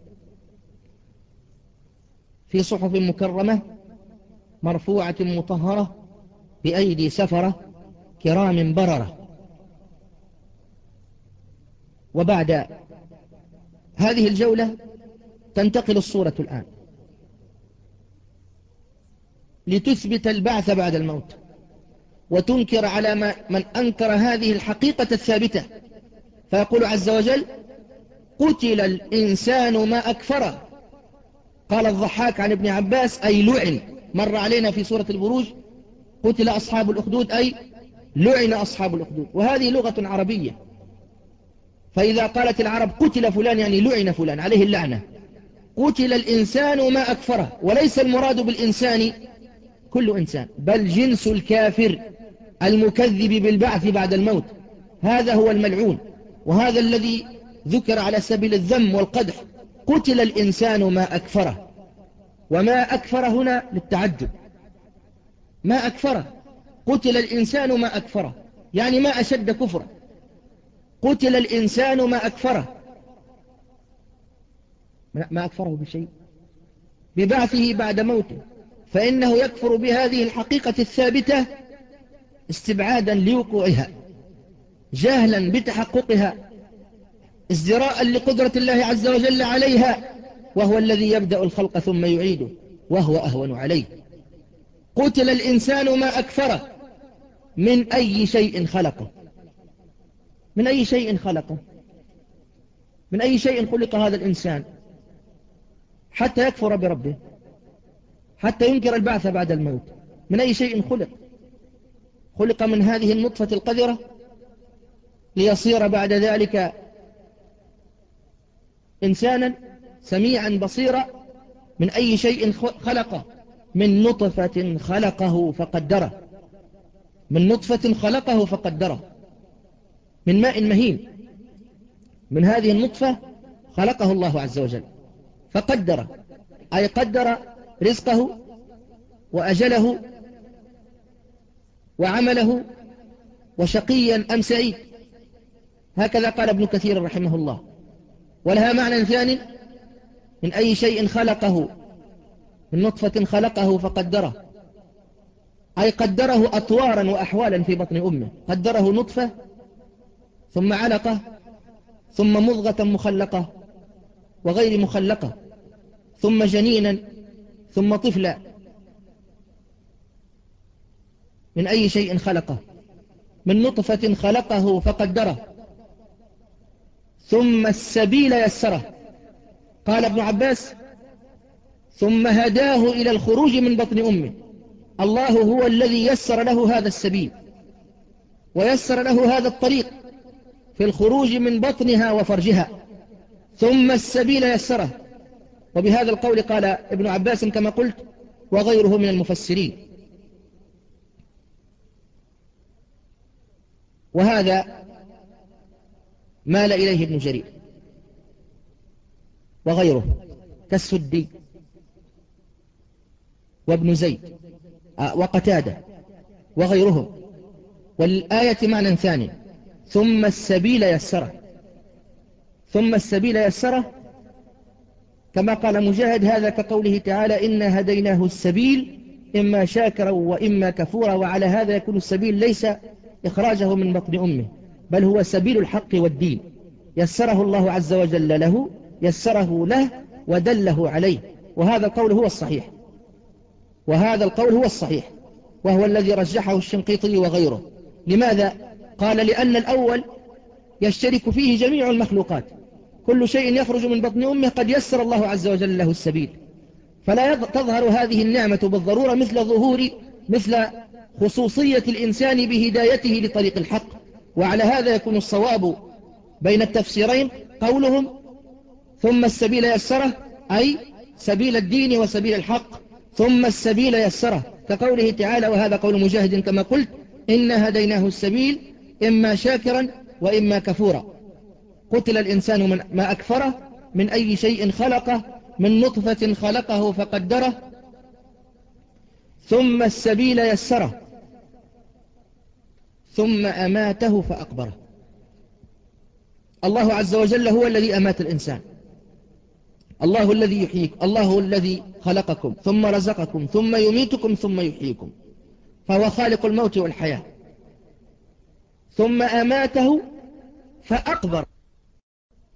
في صحف مكرمة مرفوعة مطهرة بأيدي سفرة كرام بررة. وبعد هذه الجولة تنتقل الصورة الآن لتثبت البعث بعد الموت، وتنكر على ما من أنكر هذه الحقيقة الثابتة، فيقول عز وجل: قتل الإنسان ما أكفره. قال الضحاك عن ابن عباس: أي لعن. مر علينا في سورة البروج: قتل أصحاب الأخدود، أي لعن أصحاب الأخدود. وهذه لغة عربية، فإذا قالت العرب قتل فلان يعني لعن فلان، عليه اللعنة. قتل الإنسان ما أكفره، وليس المراد بالإنسان كل إنسان، بل جنس الكافر المكذب بالبعث بعد الموت، هذا هو الملعون، وهذا الذي ذكر على سبيل الذم والقدح. قتل الإنسان ما أكفره، وما أكفر هنا للتعجب، ما أكفره. قتل الإنسان ما أكفره يعني ما أشد كفره. قتل الإنسان ما أكفره، ما أكفره بشيء، ببعثه بعد موته، فإنه يكفر بهذه الحقيقة الثابتة استبعادا لوقوعها، جهلا بتحققها، ازدراء لقدرة الله عز وجل عليها، وهو الذي يبدأ الخلق ثم يعيده، وهو أهون عليه. قتل الإنسان ما أكفره، من أي شيء خلقه؟ من أي شيء خلقه؟ من أي شيء خلق هذا الإنسان حتى يكفر بربه، حتى ينكر البعث بعد الموت؟ من أي شيء خلق؟ خلق من هذه النطفة القذرة ليصير بعد ذلك إنسانا سميعا بصيرا. من أي شيء خلقه؟ من نطفة خلقه فقدره، من نطفة خلقه فقدره، من ماء مهين. من هذه النطفة خلقه الله عز وجل فقدره، أي قدر رزقه وأجله وعمله وشقيا أم سعيد، هكذا قال ابن كثير رحمه الله. ولها معنى ثاني: من أي شيء خلقه، من نطفة خلقه فقدره، أي قدره أطوارا وأحوالا في بطن أمه، قدره نطفة ثم علقة ثم مضغة مخلقة وغير مخلقة ثم جنينا ثم طفلا. من أي شيء خلقه؟ من نطفة خلقه فقدره، ثم السبيل يسره. قال ابن عباس: ثم هداه إلى الخروج من بطن أمه. الله هو الذي يسر له هذا السبيل، ويسر له هذا الطريق في الخروج من بطنها وفرجها. ثم السبيل يسره. وبهذا القول قال ابن عباس كما قلت وغيره من المفسرين. وهذا مال إليه ابن جرير وغيره كالسدي وابن زيد وقتادة وغيرهم. والآية معنى ثاني: ثم السبيل يسره. ثم السبيل يسره كما قال مجاهد: هذا كقوله تعالى: إنا هديناه السبيل إما شاكرا وإما كفورا. وعلى هذا يكون السبيل ليس إخراجه من بطن أمه، بل هو سبيل الحق والدين، يسره الله عز وجل له، يسره له ودله عليه. وهذا القول هو الصحيح، وهذا القول هو الصحيح، وهو الذي رجحه الشنقيطي وغيره. لماذا؟ قال: لأن الأول يشترك فيه جميع المخلوقات، كل شيء يخرج من بطن أمه قد يسر الله عز وجل له السبيل، فلا تظهر هذه النعمة بالضرورة مثل ظهور مثل خصوصية الإنسان بهدايته لطريق الحق. وعلى هذا يكون الصواب بين التفسيرين قولهم: ثم السبيل يسره، أي سبيل الدين وسبيل الحق، ثم السبيل يسره، كقوله تعالى، وهذا قول مجاهد كما قلت: إنا هديناه السبيل إما شاكرا وإما كفورا. قتل الإنسان من ما أكفره، من أي شيء خلقه، من نطفة خلقه فقدره، ثم السبيل يسره، ثم أماته فأقبره. الله عز وجل هو الذي أمات الإنسان، الله الذي يحييك، الله الذي خلقكم ثم رزقكم ثم يميتكم ثم يحييكم، فهو خالق الموت والحياة. ثم أماته فأقبر.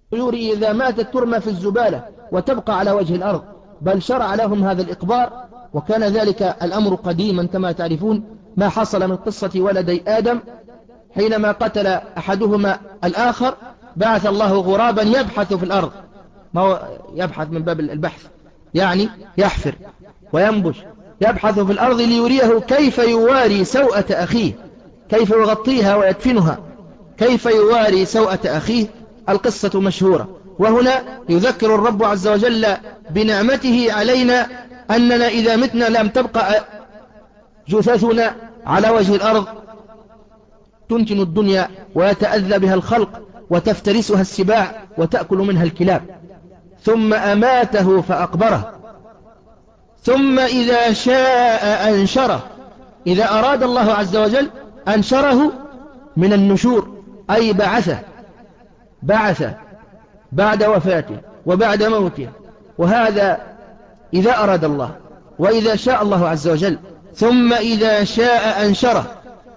الطيور إذا ماتت ترمى في الزبالة وتبقى على وجه الأرض، بل شرع لهم هذا الإقبار. وكان ذلك الأمر قديما كما تعرفون، ما حصل من قصة ولدي آدم حينما قتل أحدهما الآخر، بعث الله غرابا يبحث في الأرض، ما هو يبحث من باب البحث، يعني يحفر وينبش، يبحث في الأرض ليريه كيف يواري سوءة أخيه، كيف يغطيها ويدفنها، كيف يواري سوءة أخيه. القصة مشهورة. وهنا يذكر الرب عز وجل بنعمته علينا، أننا إذا متنا لم تبقى جثثنا على وجه الأرض تنتن الدنيا ويتأذى بها الخلق وتفترسها السباع وتأكل منها الكلاب. ثم أماته فأقبره، ثم إذا شاء أنشره. إذا أراد الله عز وجل أنشره من النشور، أي بعثه، بعث بعد وفاته وبعد موته، وهذا إذا أراد الله وإذا شاء الله عز وجل. ثم إذا شاء أنشره.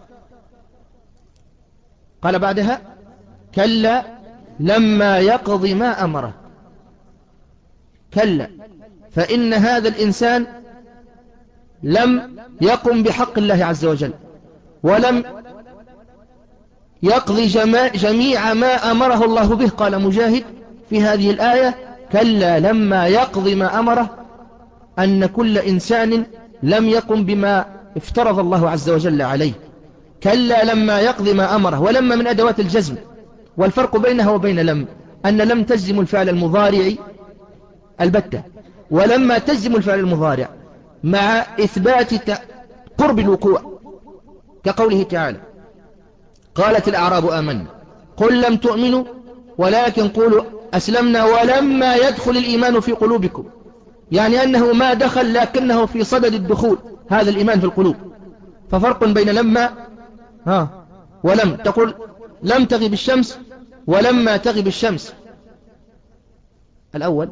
قال بعدها: كلا لما يقض ما أمره. كلا، فإن هذا الإنسان لم يقم بحق الله عز وجل، ولم يقضي جميع ما أمره الله به. قال مجاهد في هذه الآية: كلا لما يقضي ما أمره، أن كل إنسان لم يقم بما افترض الله عز وجل عليه. كلا لما يقضي ما أمره، ولما من أدوات الجزم، والفرق بينها وبين لم أن لم تجزم الفعل المضارع البتة، ولما تجزم الفعل المضارع مع إثبات قرب الوقوع، كقوله تعالى: قالت الأعراب آمنا قل لم تؤمنوا ولكن قولوا أسلمنا ولما يدخل الإيمان في قلوبكم، يعني أنه ما دخل لكنه في صدد الدخول هذا الإيمان في القلوب. ففرق بين لما ها ولم. تقول لم تغب الشمس ولما تغب الشمس، الأول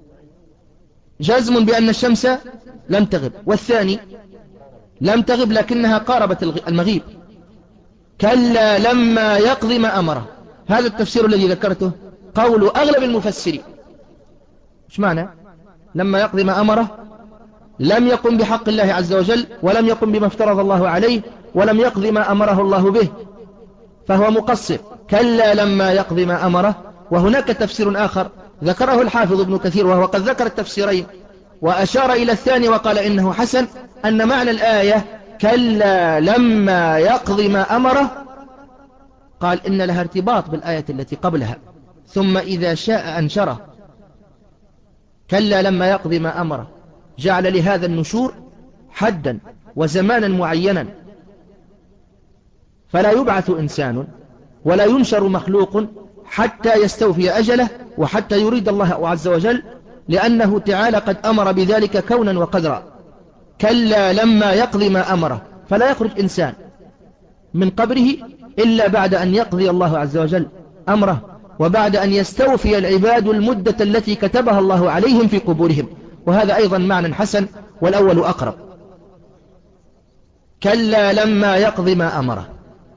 جزم بأن الشمس لم تغب، والثاني لم تغب لكنها قاربت المغيب. كلا لما يقضي ما أمره، هذا التفسير الذي ذكرته قول أغلب المفسرين. ايش معنى لما يقضي ما أمره؟ لم يقم بحق الله عز وجل، ولم يقم بما افترض الله عليه، ولم يقضي ما أمره الله به، فهو مقصر. كلا لما يقضي ما أمره. وهناك تفسير آخر ذكره الحافظ ابن كثير، وهو قد ذكر التفسيرين وأشار إلى الثاني وقال إنه حسن، أن معنى الآية كلا لما يقضي ما أمره، قال إن لها ارتباط بالآية التي قبلها: ثم إذا شاء أنشره. كلا لما يقضي ما أمره جعل لهذا النشور حدا وزمانا معينا، فلا يبعث إنسان ولا ينشر مخلوق حتى يستوفي أجله وحتى يريد الله عز وجل، لأنه تعالى قد أمر بذلك كونا وقدرا. كلا لما يقضي ما أمره، فلا يخرج إنسان من قبره إلا بعد أن يقضي الله عز وجل أمره، وبعد أن يستوفي العباد المدة التي كتبها الله عليهم في قبورهم. وهذا أيضا معنى حسن، والأول أقرب. كلا لما يقضي ما أمره،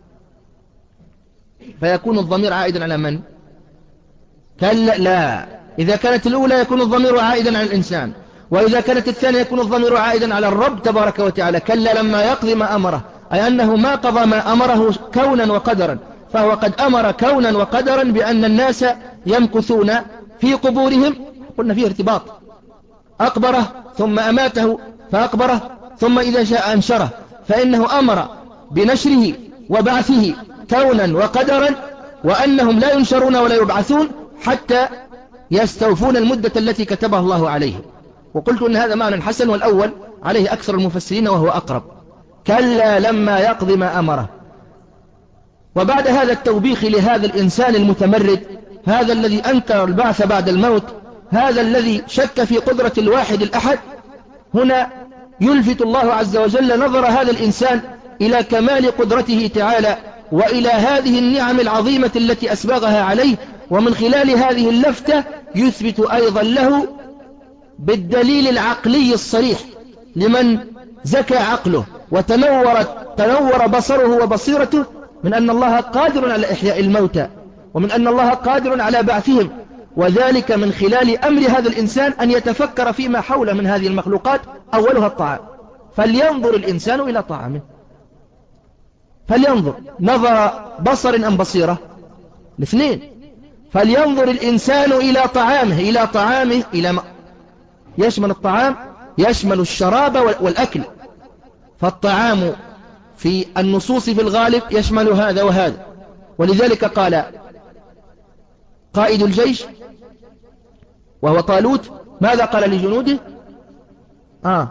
فيكون الضمير عائدا على من؟ كلا لا، إذا كانت الأولى يكون الضمير عائدا على الإنسان، وإذا كانت الثانية يكون الضمير عائدا على الرب تبارك وتعالى. كلا لما يقضي ما أمره، أي أنه ما قضى ما أمره كونا وقدرا، فهو قد أمر كونا وقدرا بأن الناس يمكثون في قبورهم. قلنا فيه ارتباط، أقبره ثم أماته فأقبره، ثم إذا شاء أنشره، فإنه أمر بنشره وبعثه كونا وقدرا، وأنهم لا ينشرون ولا يبعثون حتى يستوفون المدة التي كتبها الله عليهم. وقلت أن هذا معنى حسن، والأول عليه أكثر المفسرين وهو أقرب. كلا لما يقضي ما أمره. وبعد هذا التوبيخ لهذا الإنسان المتمرد، هذا الذي أنكر البعث بعد الموت، هذا الذي شك في قدرة الواحد الأحد، هنا يلفت الله عز وجل نظر هذا الإنسان إلى كمال قدرته تعالى، وإلى هذه النعم العظيمة التي أسبغها عليه. ومن خلال هذه اللفتة يثبت أيضا له بالدليل العقلي الصريح لمن زكى عقله وتنورت تنور بصره وبصيرته، من أن الله قادر على إحياء الموتى، ومن أن الله قادر على بعثهم، وذلك من خلال أمر هذا الإنسان أن يتفكر فيما حوله من هذه المخلوقات، أولها الطعام. فلينظر الإنسان إلى طعامه، فلينظر نظر بصر أم بصيرة، الاثنين. فلينظر الإنسان إلى طعامه، إلى طعامه إلى ما يشمل الطعام، يشمل الشراب والأكل. فالطعام في النصوص في الغالب يشمل هذا وهذا. ولذلك قال قائد الجيش وهو طالوت، ماذا قال لجنوده؟ آه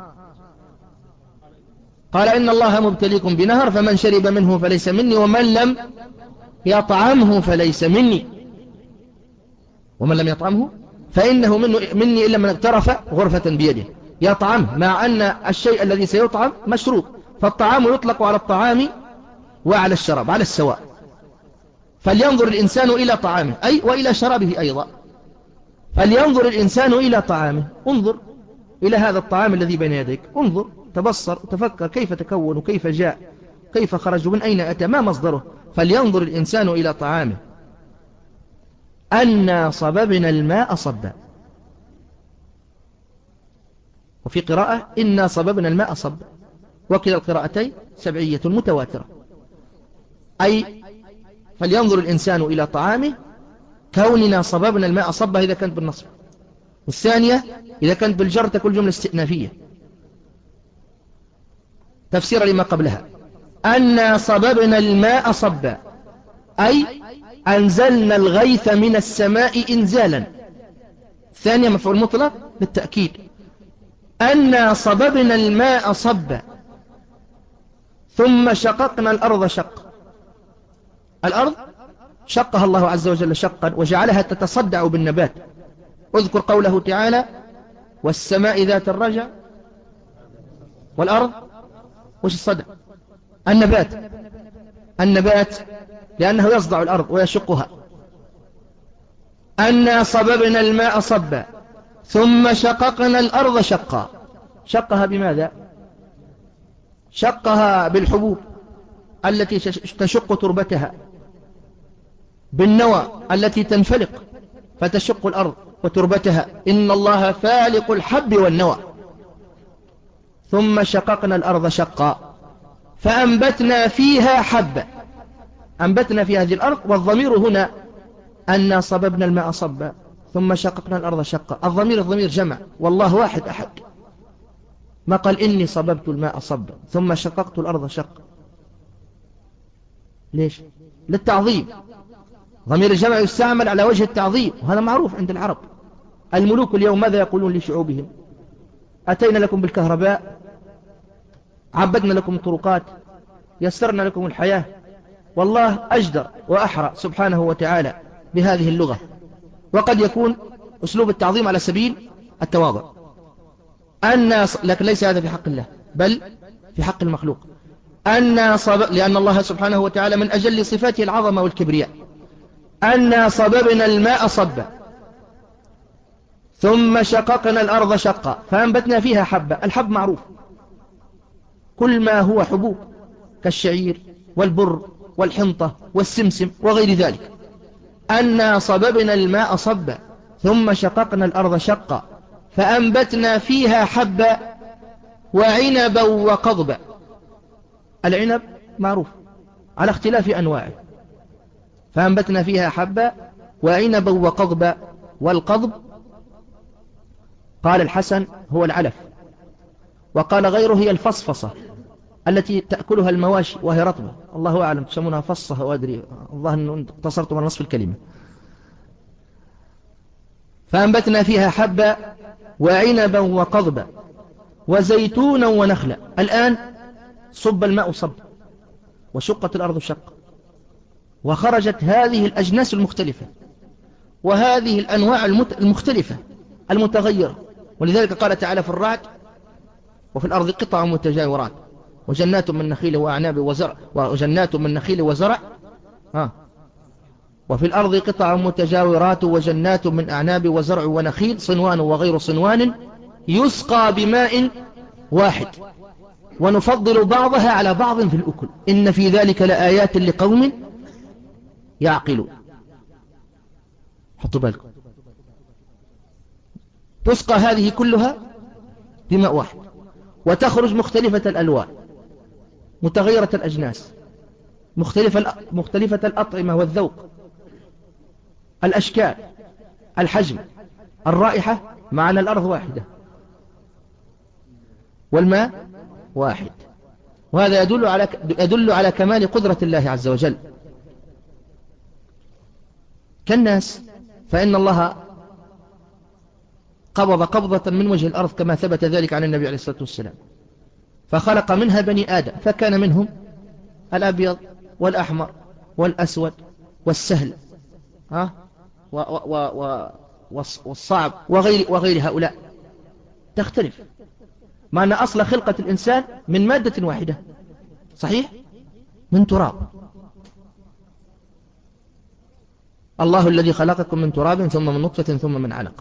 قال إن الله مبتليكم بنهر فمن شرب منه فليس مني ومن لم يطعمه فليس مني، ومن لم يطعمه فإنه مني إلا من اقترف غرفة بيده. يطعم، مع أن الشيء الذي سيطعم مشروب، فالطعام يطلق على الطعام وعلى الشراب على السواء. فلينظر الإنسان إلى طعامه، أي وإلى شرابه أيضا. فلينظر الإنسان إلى طعامه، انظر إلى هذا الطعام الذي بين يديك، انظر تبصر تفكر كيف تكون وكيف جاء، كيف خرج ومن أين أتى، ما مصدره. فلينظر الإنسان إلى طعامه. أنا صببنا الماء صبا، وفي قراءة إنا صببنا الماء صبا، وكلا القراءتين سبعية متواترة. أي فلينظر الإنسان إلى طعامه، كوننا صببنا الماء صبا إذا كانت بالنصب، والثانية إذا كانت بالجر تكون جملة استئنافية تفسير لما قبلها. أنا صببنا الماء صبا، أي أنزلنا الغيث من السماء إنزالا. ثانية مفعول مطلق بالتأكيد. أنا صببنا الماء صبا ثم شققنا الأرض شق. الأرض شقها الله عز وجل شقا وجعلها تتصدع بالنبات. اذكر قوله تعالى والسماء ذات الرجع والأرض، وش الصدع؟ النبات، النبات لأنه يصدع الأرض ويشقها. أنا صببنا الماء صبا ثم شققنا الأرض شقا. شقها بماذا؟ شقها بالحبوب التي تشق تربتها، بالنوى التي تنفلق فتشق الأرض وتربتها، إن الله فالق الحب والنوى. ثم شققنا الأرض شقا فأنبتنا فيها حبا. أنبتنا في هذه الأرض، والضمير هنا أن صببنا الماء صبا ثم شققنا الأرض شقا. الضمير الضمير جمع، والله واحد أحد. ما قال إني صببت الماء صبا ثم شققت الأرض شقا. ليش؟ للتعظيم. ضمير الجمع يستعمل على وجه التعظيم، وهذا معروف عند العرب. الملوك اليوم ماذا يقولون لشعوبهم؟ أتينا لكم بالكهرباء، عبدنا لكم الطرقات، يسرنا لكم الحياة. والله أجدر وأحرى سبحانه وتعالى بهذه اللغة. وقد يكون أسلوب التعظيم على سبيل التواضع، الناس، لكن ليس هذا في حق الله بل في حق المخلوق. أنا صب... لأن الله سبحانه وتعالى من أجل صفاته العظمة والكبرياء. أنا صببنا الماء صبا ثم شققنا الأرض شقا فأنبتنا فيها حبا. الحب معروف، كل ما هو حبوب كالشعير والبر والحنطة والسمسم وغير ذلك. أنا صببنا الماء صبا ثم شققنا الأرض شقا فأنبتنا فيها حبا وعنبا وقضبا. العنب معروف على اختلاف أنواعه. فأنبتنا فيها حبا وعنبا وقضبا. والقضب قال الحسن هو العلف، وقال غيره هي الفصفصة التي تأكلها المواشي وهي رطبة. الله أعلم تسمونها فصة وأدري، الله أنه اقتصرت من نصف الكلمة. فأنبتنا فيها حبا وعنبا وقضبا وزيتونا ونخلا. الآن صب الماء صب وشقت الأرض شق، وخرجت هذه الأجناس المختلفة وهذه الأنواع المختلفة المتغيرة. ولذلك قال تعالى في الرعد وفي الأرض قطع متجاورات وجنات من نخيل وأعناب وزرع وجنات من نخيل وزرع ها وفي الأرض قطع متجاورات وجنات من أعناب وزرع ونخيل صنوان وغير صنوان يسقى بماء واحد ونفضل بعضها على بعض في الأكل إن في ذلك لآيات لقوم يعقلون. حطوا بالكم. تسقى هذه كلها بماء واحد، وتخرج مختلفة الألوان متغيرة الأجناس، مختلفة مختلفة الأطعمة والذوق، الأشكال، الحجم، الرائحة، مع أن الأرض واحدة والماء واحد. وهذا يدل على يدل على كمال قدرة الله عز وجل. كالناس، فإن الله قبض قبضة من وجه الأرض كما ثبت ذلك عن النبي عليه الصلاة والسلام، فخلق منها بني آدم، فكان منهم الأبيض والأحمر والأسود والسهل ها و و و والصعب وغير, وغير هؤلاء، تختلف، مع أن أصل خلقة الإنسان من مادة واحدة، صحيح، من تراب. الله الذي خلقكم من تراب ثم من نطفة ثم من علقة،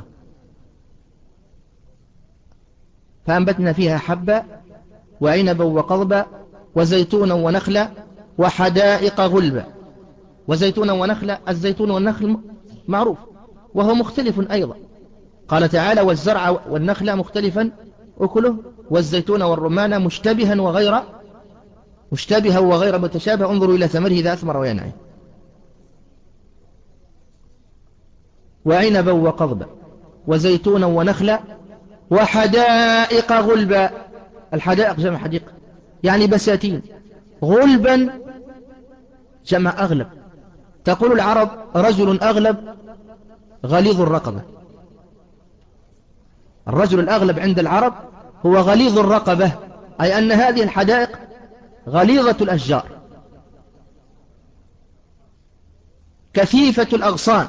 فأنبتنا فيها حبا وعنبا وقضبا وزيتونا ونخلا وحدائق غلبا. وزيتونا ونخلا، الزيتون والنخل معروف وهو مختلف أيضا، قال تعالى والزرع والنخل مختلفا أكله والزيتون والرمان مشتبها وغير مشتبها وغير متشابه انظروا إلى ثمره إذا أثمر وينعي. وعنبا وقضبا وزيتونا ونخلا وحدائق غلبا. الحدائق جمع حديقة يعني بساتين، غلبا جمع أغلب. تقول العرب رجل أغلب غليظ الرقبة، الرجل الأغلب عند العرب هو غليظ الرقبة، أي أن هذه الحدائق غليظة الأشجار كثيفة الأغصان،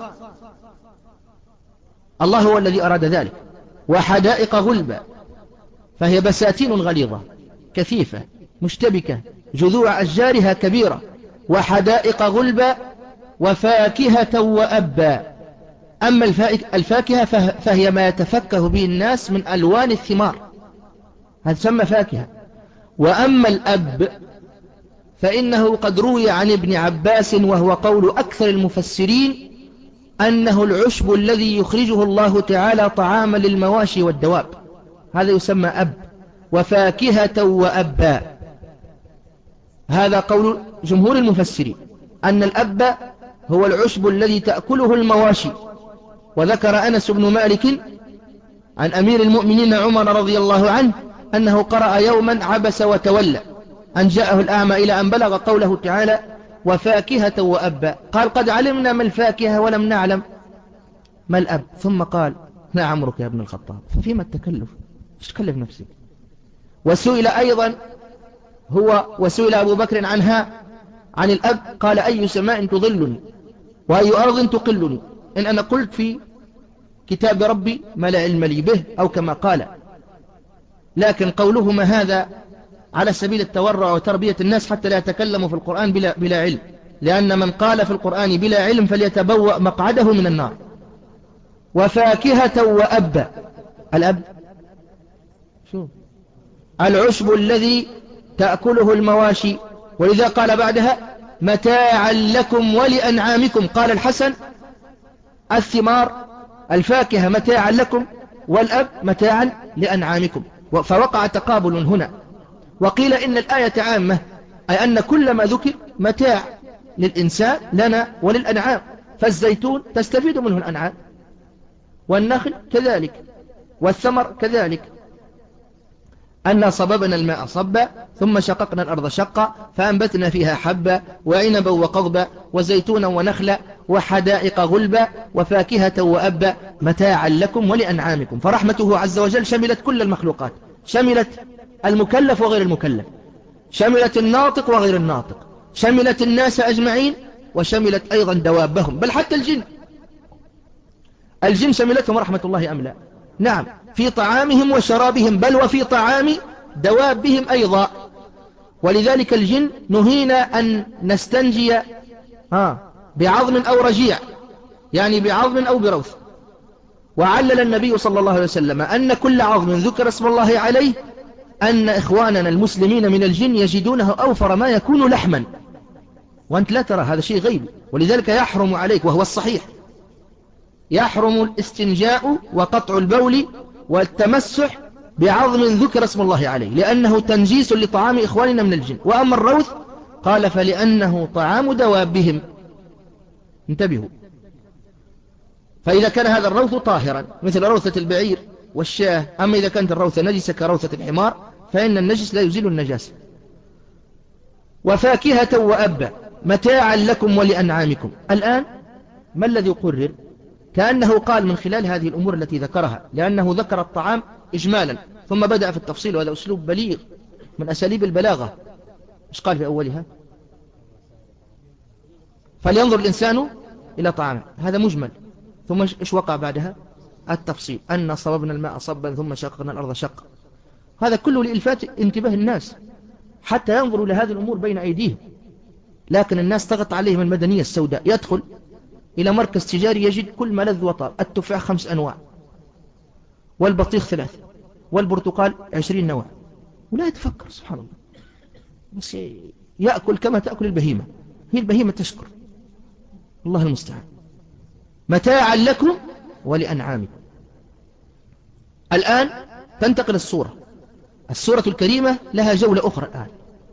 الله هو الذي أراد ذلك. وحدائق غلبا فهي بساتين غليظة كثيفة مشتبكة جذوع أشجارها كبيرة. وحدائق غلبا وفاكهة وأبا. أما الفاكهة فهي ما يتفكه به الناس من ألوان الثمار، هذا تسمى فاكهة. وأما الأب فإنه قد روي عن ابن عباس وهو قول أكثر المفسرين أنه العشب الذي يخرجه الله تعالى طعاما للمواشي والدواب، هذا يسمى أب. وفاكهة وأبا، هذا قول جمهور المفسرين أن الأب هو العشب الذي تأكله المواشي. وذكر أنس بن مالك عن أمير المؤمنين عمر رضي الله عنه أنه قرأ يوما عبس وتولى أن جاءه الأعمى إلى أن بلغ قوله تعالى وفاكهة وأبا، قال قد علمنا ما الفاكهة ولم نعلم ما الأب، ثم قال لا عمرك يا ابن الخطاب ففيما التكلف، ايش تكلف نفسك. وسئل أيضا هو وسئل أبو بكر عنها عن الأب قال أي سماء تظلني وأي أرض تقلني إن أنا قلت في كتاب ربي ما لا علم لي به، أو كما قال. لكن قولهما هذا على سبيل التورع وتربية الناس حتى لا يتكلموا في القرآن بلا, بلا علم، لأن من قال في القرآن بلا علم فليتبوأ مقعده من النار. وفاكهة وأبا، الأب شو العشب الذي تأكله المواشي، ولذا قال بعدها متاعا لكم ولأنعامكم. قال الحسن الثمار الفاكهة متاعا لكم والأب متاعا لأنعامكم، فوقع تقابل هنا. وقيل إن الآية عامة، أي أن كل ما ذكر متاع للإنسان لنا وللأنعام، فالزيتون تستفيد منه الأنعام، والنخل كذلك، والثمر كذلك. أن صببنا الماء صبا ثم شققنا الأرض شقا فأنبتنا فيها حبا وعنبا وقضبا وزيتونا ونخلا وحدائق غلبا وفاكهة وأبا متاعا لكم ولأنعامكم. فرحمته عز وجل شملت كل المخلوقات، شملت المكلف وغير المكلف، شملت الناطق وغير الناطق، شملت الناس أجمعين، وشملت أيضا دوابهم، بل حتى الجن الجن شملتهم رحمة الله أم لا؟ نعم، في طعامهم وشرابهم، بل وفي طعام دوابهم أيضا. ولذلك الجن نهينا أن نستنجي ها بعظم أو رجيع، يعني بعظم أو بروث. وعلل النبي صلى الله عليه وسلم أن كل عظم ذكر اسم الله عليه أن إخواننا المسلمين من الجن يجدونه أوفر ما يكون لحما، وأنت لا ترى، هذا شيء غيبي. ولذلك يحرم عليك، وهو الصحيح، يحرم الاستنجاء وقطع البول والتمسح بعظم ذكر اسم الله عليه لأنه تنجيس لطعام إخواننا من الجن. وأما الروث قال فلأنه طعام دوابهم. انتبهوا. فإذا كان هذا الروث طاهرا مثل روثة البعير والشاه، أما إذا كانت الروثة نجسة كروثة الحمار فإن النجس لا يزيل النجاسة. وفاكهة وأبا متاعا لكم ولأنعامكم. الآن ما الذي قرر؟ كأنه قال من خلال هذه الأمور التي ذكرها، لأنه ذكر الطعام إجمالا ثم بدأ في التفصيل، وهذا أسلوب بليغ من أساليب البلاغة. إيش قال في أولها؟ فلينظر الإنسان إلى طعامه، هذا مجمل. ثم إيش وقع بعدها؟ التفصيل، أن صببنا الماء صبا ثم شققنا الأرض شقا. هذا كله لإلفات انتباه الناس حتى ينظروا لهذه الأمور بين أيديهم. لكن الناس تغط عليهم المدنية السوداء، يدخل إلى مركز تجاري يجد كل ما لذ وطاب، التفاح خمس أنواع، والبطيخ ثلاث، والبرتقال عشرين نوع، ولا يتفكر. سبحان الله، بس يأكل كما تأكل البهيمة، هي البهيمة تشكر. الله المستعان. متاعا لكم ولأنعامكم. الآن تنتقل السورة. السورة الكريمة لها جولة أخرى الآن،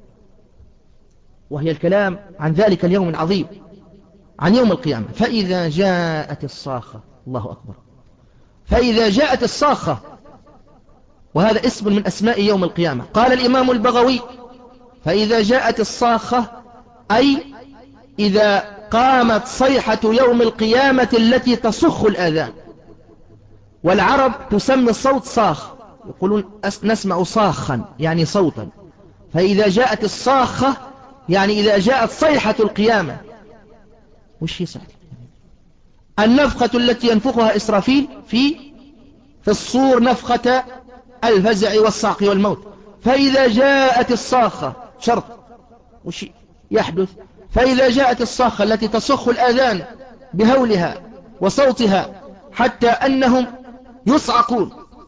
وهي الكلام عن ذلك اليوم العظيم، عن يوم القيامة. فإذا جاءت الصاخة، الله أكبر، فإذا جاءت الصاخة، وهذا اسم من أسماء يوم القيامة. قال الإمام البغوي فإذا جاءت الصاخة أي إذا قامت صيحة يوم القيامة التي تصخ الآذان. والعرب تسمي الصوت صاخ، يقولون نسمع صاخا يعني صوتا. فإذا جاءت الصاخة يعني إذا جاءت صيحة القيامة. وش هي صيحة؟ النفخة التي ينفخها إسرافيل في في الصور، نفخة الفزع والصعق والموت. فإذا جاءت الصاخة شرط، وش يحدث؟ فإذا جاءت الصاخة التي تصخ الآذان بهولها وصوتها حتى أنهم يصعقون،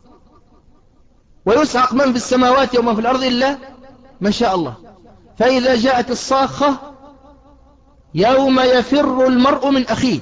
ويصعق من في السماوات ومن في الأرض إلا ما شاء الله. فإذا جاءت الصاخة يوم يفر المرء من أخيه.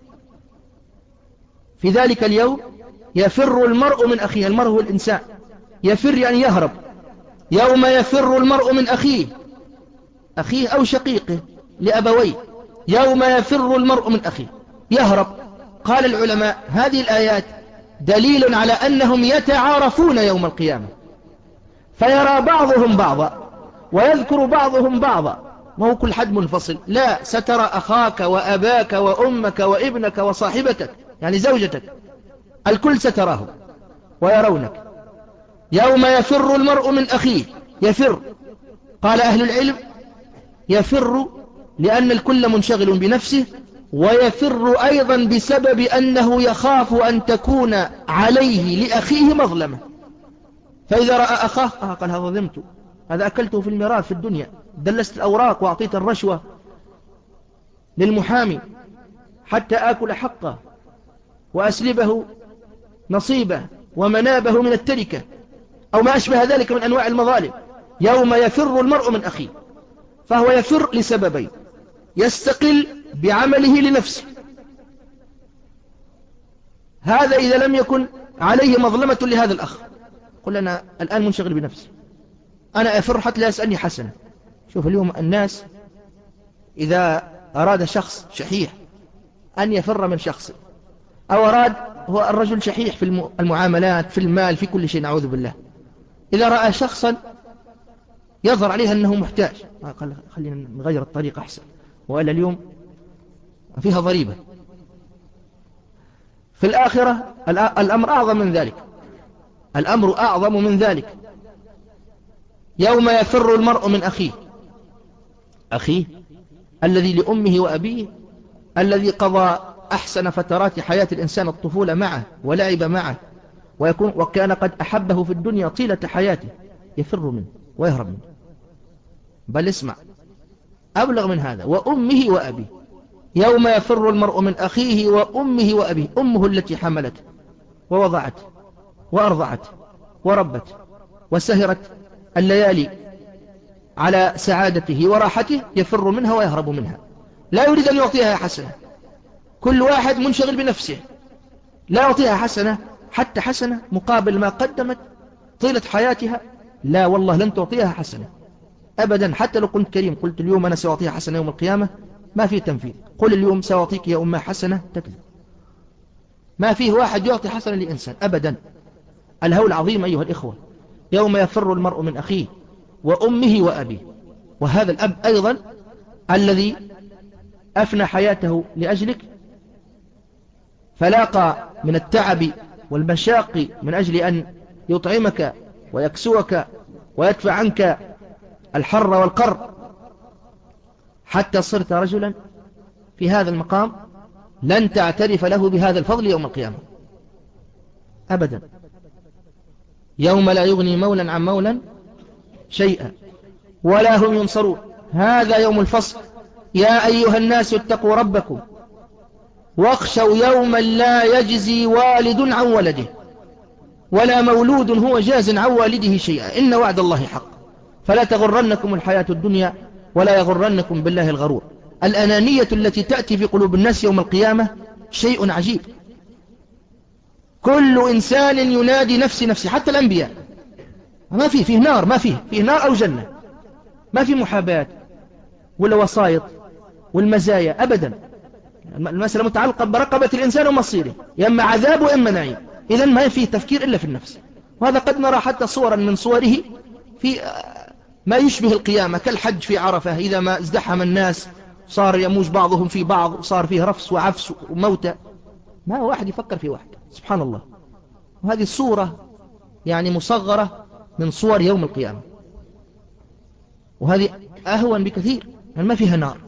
في ذلك اليوم يفر المرء من أخيه، المرء هو الإنسان، يفر يعني يهرب. يوم يفر المرء من أخيه، أخيه أو شقيقه لأبويه. يوم يفر المرء من أخيه، يهرب. قال العلماء هذه الآيات دليل على أنهم يتعارفون يوم القيامة، فيرى بعضهم بعضا ويذكر بعضهم بعضا، ما هو كل حد منفصل، لا، سترى أخاك وأباك وأمك وابنك وصاحبتك يعني زوجتك، الكل ستراه ويرونك. يوم يفر المرء من أخيه، يفر. قال أهل العلم يفر لأن الكل منشغل بنفسه، ويفر أيضا بسبب أنه يخاف أن تكون عليه لأخيه مظلمة. فإذا رأى أخاه آه قال هذا ظلمته، هذا أكلته في الميراث في الدنيا، دلست الأوراق وأعطيت الرشوة للمحامي حتى آكل حقه وأسلبه نصيبه ومنابه من التركة أو ما أشبه ذلك من أنواع المظالم. يوم يفر المرء من أخيه، فهو يفر لسببين: يستقل بعمله لنفسه، هذا إذا لم يكن عليه مظلمة لهذا الأخ. قل أنا الآن منشغل بنفسي، أنا أفر حتى لا يسألني حسنة. شوف اليوم الناس إذا أراد شخص شحيح أن يفر من شخص، أو أراد، هو الرجل شحيح في المعاملات في المال في كل شيء نعوذ بالله، إذا رأى شخصا يظهر عليه أنه محتاج قال خلينا نغير الطريق أحسن، وإلا اليوم فيها ضريبة. في الآخرة الأمر أعظم من ذلك، الأمر أعظم من ذلك. يوم يفر المرء من أخيه، أخيه الذي لأمه وأبيه، الذي قضى أحسن فترات حياة الإنسان الطفولة معه ولعب معه، ويكون وكان قد أحبه في الدنيا طيلة حياته، يفر منه ويهرب منه. بل اسمع أبلغ من هذا: وأمه وأبيه. يوم يفر المرء من أخيه وأمه وأبيه، أمه التي حملته ووضعته وأرضعته وربته وسهرت الليالي على سعادته وراحته، يفر منها ويهرب منها، لا يريد أن يعطيها حسنة. كل واحد منشغل بنفسه، لا يعطيها حسنة حتى حسنة مقابل ما قدمت طيلة حياتها؟ لا والله لن تعطيها حسنة أبدا. حتى لو كنت كريم قلت اليوم أنا سأعطيها حسنة يوم القيامة، ما في تنفيذ. قل اليوم سأعطيك يا أمه حسنة، تكذب. ما فيه واحد يعطي حسنة لإنسان أبدا. الهول عظيم أيها الإخوة. يوم يفر المرء من أخيه وأمه وأبيه. وهذا الأب أيضا الذي أفنى حياته لأجلك، فلاقى من التعب والمشاق من أجل أن يطعمك ويكسوك ويدفع عنك الحر والقر حتى صرت رجلا. في هذا المقام لن تعترف له بهذا الفضل يوم القيامة أبدا. يوم لا يغني مولا عن مولا شيئا ولا هم ينصرون. هذا يوم الفصل. يا أيها الناس اتقوا ربكم واخشوا يوما لا يجزي والد عن ولده ولا مولود هو جاز عن والده شيئا إن وعد الله حق فلا تغرنكم الحياة الدنيا ولا يغرنكم بالله الغرور. الأنانية التي تأتي في قلوب الناس يوم القيامة شيء عجيب. كل إنسان ينادي نفسي نفسي، حتى الأنبياء. ما فيه فيه نار، ما فيه فيه نار أو جنة، ما في محاباة ولا وسائط والمزايا أبدا. المسألة متعلقة برقبة الإنسان ومصيره، يا إما عذاب وإما نعيم. إذن ما فيه تفكير إلا في النفس. وهذا قد نرى حتى صورا من صوره في ما يشبه القيامة كالحج في عرفة، إذا ما ازدحم الناس صار يموج بعضهم في بعض، صار فيه رفس وعفس وموتى، ما واحد يفكر في واحد، سبحان الله. وهذه الصورة يعني مصغرة من صور يوم القيامة، وهذه أهون بكثير، يعني ما فيها نار.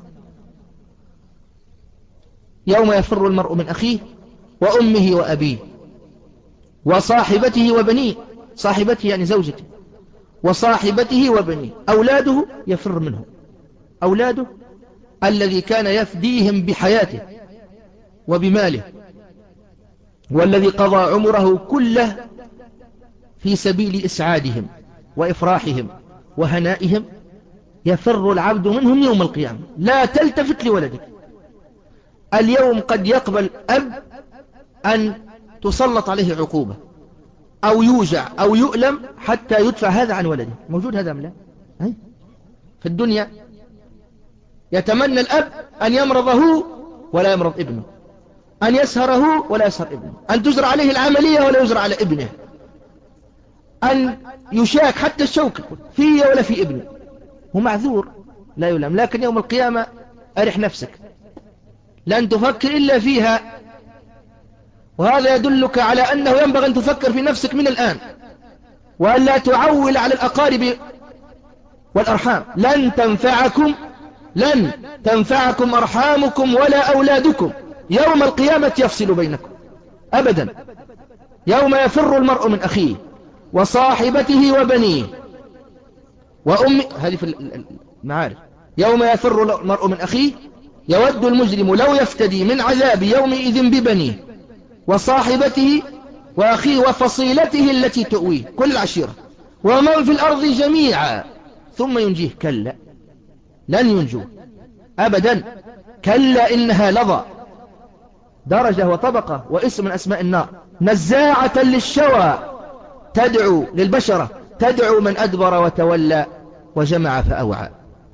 يوم يفر المرء من أخيه وأمه وأبيه وصاحبته وبنيه. صاحبته يعني زوجته، وصاحبته وبنيه. أولاده يفر منهم، أولاده الذي كان يفديهم بحياته وبماله، والذي قضى عمره كله في سبيل إسعادهم وإفراحهم وهنائهم. يفر العبد منهم يوم القيامة. لا تلتفت لولدك. اليوم قد يقبل أب أن تسلط عليه عقوبة أو يوجع أو يؤلم حتى يدفع هذا عن ولده. موجود هذا أم لا؟ في الدنيا يتمنى الأب أن يمرض هو ولا يمرض ابنه، أن يسهر هو ولا يسهر ابنه، أن تجرى عليه العملية ولا يجرى على ابنه، أن يشاك حتى الشوك في ولا في ابنه. هو معذور لا يلام. لكن يوم القيامة أرح نفسك، لن تفكر إلا فيها. وهذا يدلك على أنه ينبغي أن تفكر في نفسك من الآن، وأن لا تعول على الأقارب والأرحام. لن تنفعكم لن تنفعكم أرحامكم ولا أولادكم يوم القيامة يفصل بينكم أبدا. يوم يفر المرء من أخيه وصاحبته وبنيه وأمه. هذه في المعارف. يوم يفر المرء من أخيه يود المجرم لو يفتدي من عذاب يومئذ ببنيه وصاحبته وأخيه وفصيلته التي تؤويه، كل العشيرة، ومن في الأرض جميعا ثم ينجيه. كلا لن ينجوه أبدا. كلا إنها لظى، درجة وطبقة واسم من أسماء النار. نزاعة للشوى، تدعو للبشرة، تدعو من أدبر وتولى وجمع فأوعى.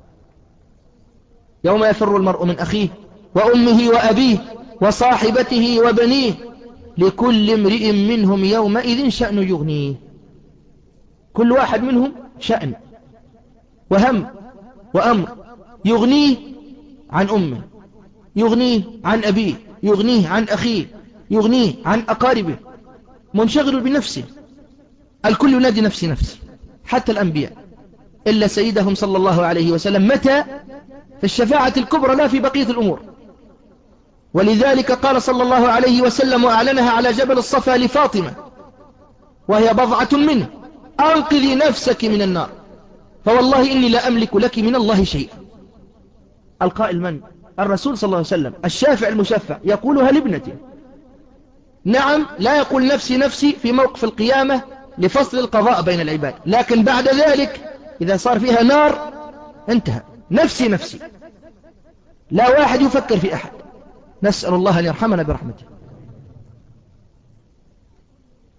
يوم يفر المرء من أخيه وأمه وأبيه وصاحبته وبنيه لكل امرئ منهم يومئذ شأن يغنيه. كل واحد منهم شأن وهم وأمر يغنيه عن أمه، يغنيه عن أبيه، يغنيه عن أخيه، يغنيه عن أقاربه. منشغل بنفسه. الكل ينادي نفسي نفسي، حتى الأنبياء، إلا سيدهم صلى الله عليه وسلم. متى؟ في الشفاعة الكبرى، لا في بقية الأمور. ولذلك قال صلى الله عليه وسلم وأعلنها على جبل الصفا لفاطمة وهي بضعة منه: أنقذي نفسك من النار فوالله إني لا أملك لك من الله شيئا. القائل من؟ الرسول صلى الله عليه وسلم، الشافع المشفع، يقولها لابنته. نعم، لا يقول نفسي نفسي في موقف القيامة لفصل القضاء بين العباد، لكن بعد ذلك إذا صار فيها نار انتهى. نفسي نفسي، لا واحد يفكر في أحد. نسأل الله أن يرحمنا برحمته.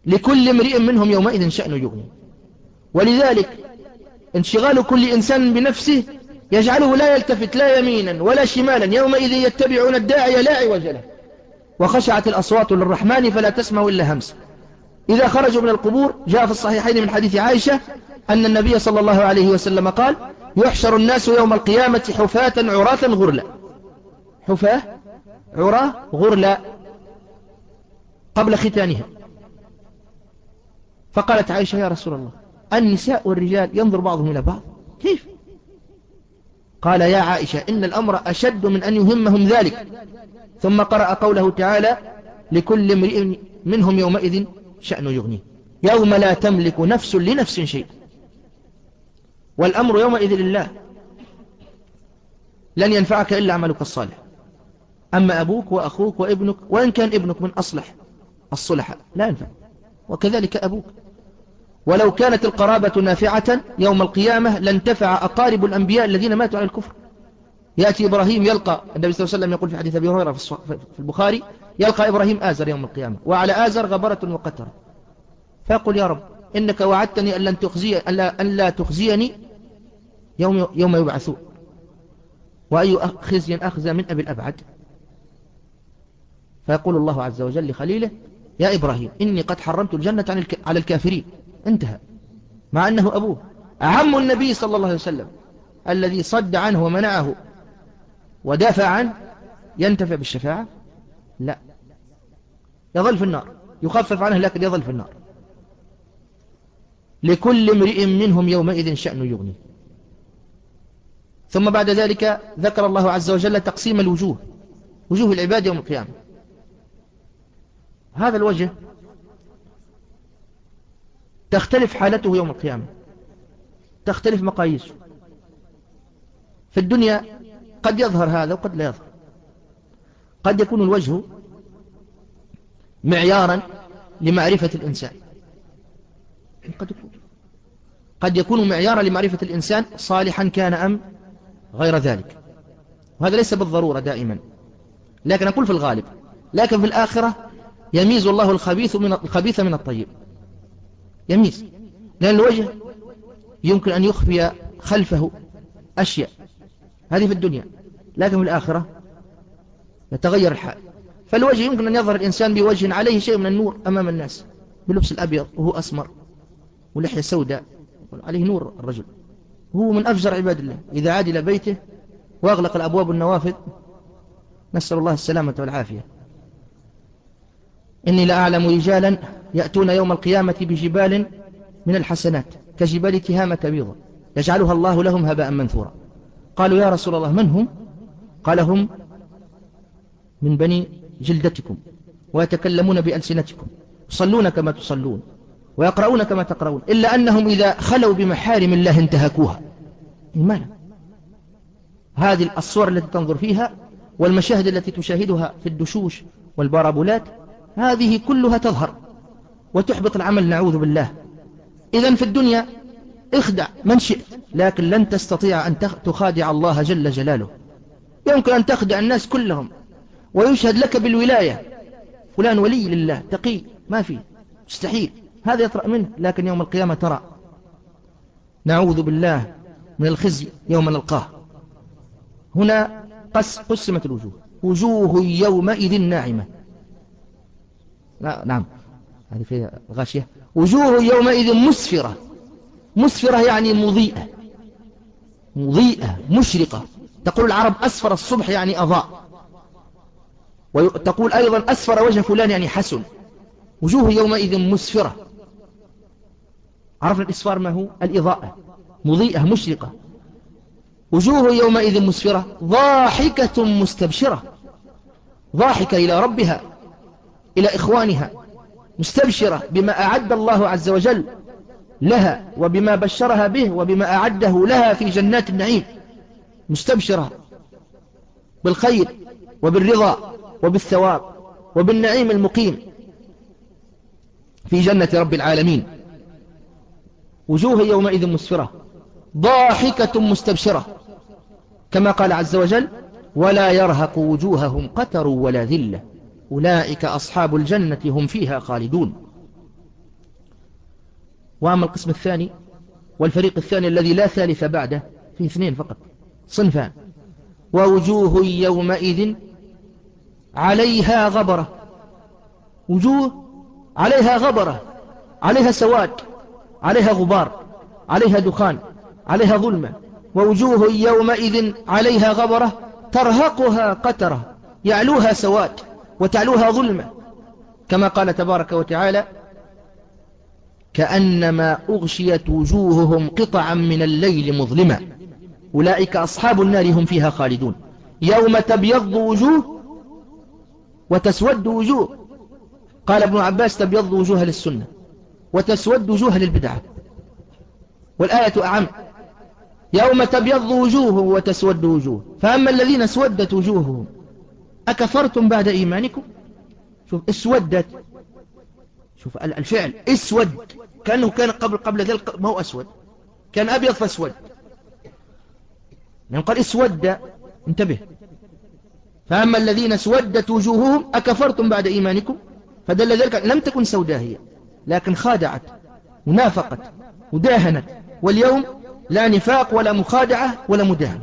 لكل امرئ منهم يومئذ شأن يغني. ولذلك انشغال كل إنسان بنفسه يجعله لا يلتفت لا يمينا ولا شمالا، يومئذ يتبعون الداعي لا عوج له، وخشعت الأصوات للرحمن فلا تسمع إلا همسا. إذا خرجوا من القبور جاء في الصحيحين من حديث عائشة أن النبي صلى الله عليه وسلم قال: يحشر الناس يوم القيامة حفاة عراة غرلا. حفاة عراة غرلا قبل ختانها. فقالت عائشة: يا رسول الله، النساء والرجال ينظر بعضهم إلى بعض كيف؟ قال: يا عائشة، إن الأمر أشد من أن يهمهم ذلك. ثم قرأ قوله تعالى: لكل امرئ منهم يومئذ شأن يغنيه، يوم لا تملك نفس لنفس شيء، والأمر يومئذ لله، لن ينفعك إلا عملك الصالح. أما أبوك وأخوك وابنك، وإن كان ابنك من أصلح الصلحاء لا ينفع، وكذلك أبوك. ولو كانت القرابة نافعة يوم القيامة لانتفع أقارب الأنبياء الذين ماتوا على الكفر. يأتي إبراهيم يلقى النبي صلى الله عليه وسلم يقول في حديث أبي هريرة في البخاري: يلقى إبراهيم آزر يوم القيامة، وعلى آزر غبرة وقتر، فيقول: يا رب، إنك وعدتني أن, لن تخزي أن لا تخزيني يوم, يوم يبعثون، وأي خزي أخزى من أبي الأبعد. فيقول الله عز وجل لخليله: يا إبراهيم، إني قد حرمت الجنة على الكافرين. انتهى. مع أنه أبوه عم النبي صلى الله عليه وسلم الذي صد عنه ومنعه ودافع عنه، ينتفع بالشفاعة؟ لا، يظل في النار، يخفف عنه لكن يظل في النار. لكل امرئ منهم يومئذ شأن يغني. ثم بعد ذلك ذكر الله عز وجل تقسيم الوجوه، وجوه العباد يوم القيامة. هذا الوجه تختلف حالته يوم القيامة، تختلف مقاييسه. في الدنيا قد يظهر هذا وقد لا يظهر. قد يكون الوجه معيارا لمعرفة الإنسان، قد يكون قد يكون معيارا لمعرفة الإنسان صالحا كان أم غير ذلك، وهذا ليس بالضرورة دائما، لكن أقول في الغالب. لكن في الآخرة يميز الله الخبيث من الخبيث من الطيب، يميز، لأن الوجه يمكن أن يخفي خلفه أشياء، هذه في الدنيا، لكن في الآخرة يتغير الحال. فالوجه يمكن أن يظهر الإنسان بوجه عليه شيء من النور أمام الناس، بلبس الأبيض وهو أسمر ولحية سوداء، عليه نور الرجل، هو من أفجر عباد الله. إذا عاد إلى بيته وأغلق الأبواب والنوافذ، نسأل الله السلامة والعافية. إني لأعلم رجالا يأتون يوم القيامة بجبال من الحسنات كجبال تهامة بيضة يجعلها الله لهم هباء منثورا. قالوا: يا رسول الله، من هم؟ قال: هم من بني جلدتكم، ويتكلمون بألسنتكم، يصلون كما تصلون، ويقرؤون كما تقرؤون، إلا أنهم إذا خلوا بمحارم الله انتهكوها. إيمانا. هذه الصور التي تنظر فيها والمشاهد التي تشاهدها في الدشوش والبارابولات، هذه كلها تظهر وتحبط العمل، نعوذ بالله. إذن في الدنيا اخدع من شئت، لكن لن تستطيع أن تخادع الله جل جلاله. يمكن أن تخدع الناس كلهم ويشهد لك بالولاية، فلان ولي لله تقي، ما فيه، مستحيل، هذا يطرأ منه، لكن يوم القيامة ترى، نعوذ بالله من الخزي يوم نلقاه. هنا قس قسمت الوجوه: وجوه يومئذ ناعمة. لا نعم، هذه فيها غاشية. وجوه يومئذ مسفرة. مسفرة يعني مضيئة، مضيئة مشرقة. تقول العرب: أسفر الصبح يعني أضاء، وتقول أيضا: أسفر وجه فلان يعني حسن. وجوه يومئذ مسفرة. عرفنا الإسفار ما هو؟ الإضاءة، مضيئة مشرقة. وجوه يومئذ مسفرة ضاحكة مستبشرة، ضاحكة إلى ربها، إلى إخوانها، مستبشرة بما أعد الله عز وجل لها، وبما بشرها به، وبما أعده لها في جنات النعيم، مستبشرة بالخير وبالرضا وبالثواب وبالنعيم المقيم في جنة رب العالمين. وجوه يومئذ مسفرة ضاحكة مستبشرة، كما قال عز وجل: ولا يرهق وجوههم قتر ولا ذلة أولئك أصحاب الجنة هم فيها خالدون. وأما القسم الثاني والفريق الثاني الذي لا ثالث بعده فيه اثنين فقط، صنفان: ووجوه يومئذ عليها غبرة، وجوه عليها غبرة، عليها سواد، عليها غبار، عليها دخان، عليها ظلمة. ووجوه يومئذ عليها غبرة ترهقها قترة يعلوها سواد وتعلوها ظلمة، كما قال تبارك وتعالى: كأنما أغشيت وجوههم قطعا من الليل مظلما أولئك أصحاب النار هم فيها خالدون. يوم تبيض وجوه وتسود وجوه. قال ابن عباس: تبيض وجوه للسنة وتسود وجوه للبدعة، والآية أعم: يوم تبيض وجوه وتسود وجوه. فأما الذين اسودت وجوههم أكفرتم بعد إيمانكم. شوف اسودت، شوف الفعل اسود، كأنه كان قبل قبل ذلك ما هو أسود، كان أبيض فاسود، يعني قال اسود، انتبه. فأما الذين اسودت وجوههم أكفرتم بعد إيمانكم، فدل ذلك لم تكن سوداء هي، لكن خادعت ونافقت وداهنت، واليوم لا نفاق ولا مخادعة ولا مداهنة،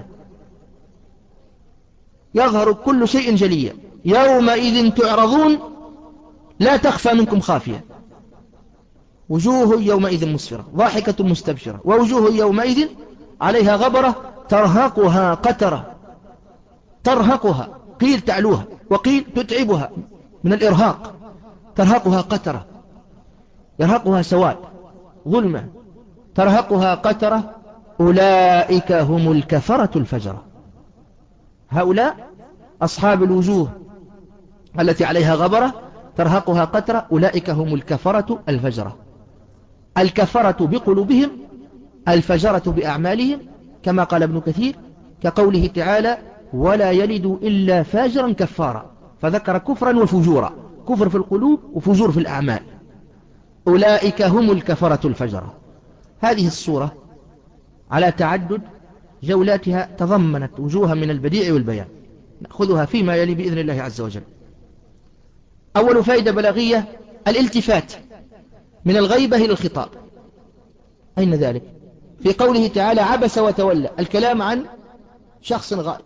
يظهر كل شيء جليا. يومئذ تعرضون لا تخفى منكم خافية، وجوه يومئذ مسفرة ضاحكة مستبشرة، ووجوه يومئذ عليها غبرة ترهقها قترة. ترهقها، قيل تعلوها وقيل تتعبها من الإرهاق، ترهقها قترة، يرهقها سواد ظلمة، ترهقها قترة. أولئك هم الكفرة الفجرة. هؤلاء أصحاب الوجوه التي عليها غبرة ترهقها قترة، أولئك هم الكفرة الفجرة. الكفرة بقلوبهم، الفجرة بأعمالهم، كما قال ابن كثير: كقوله تعالى: ولا يلد إلا فاجرا كفارا، فذكر كفرا وفجورا، كفر في القلوب وفجور في الأعمال. أولئك هم الكفرة الفجرة. هذه الصورة على تعدد جولاتها تضمنت وجوها من البديع والبيان، نأخذها فيما يلي بإذن الله عز وجل. أول فائدة بلاغية: الالتفات من الغيبة إلى الخطاب. أين ذلك؟ في قوله تعالى: عبس وتولى، الكلام عن شخص غائب.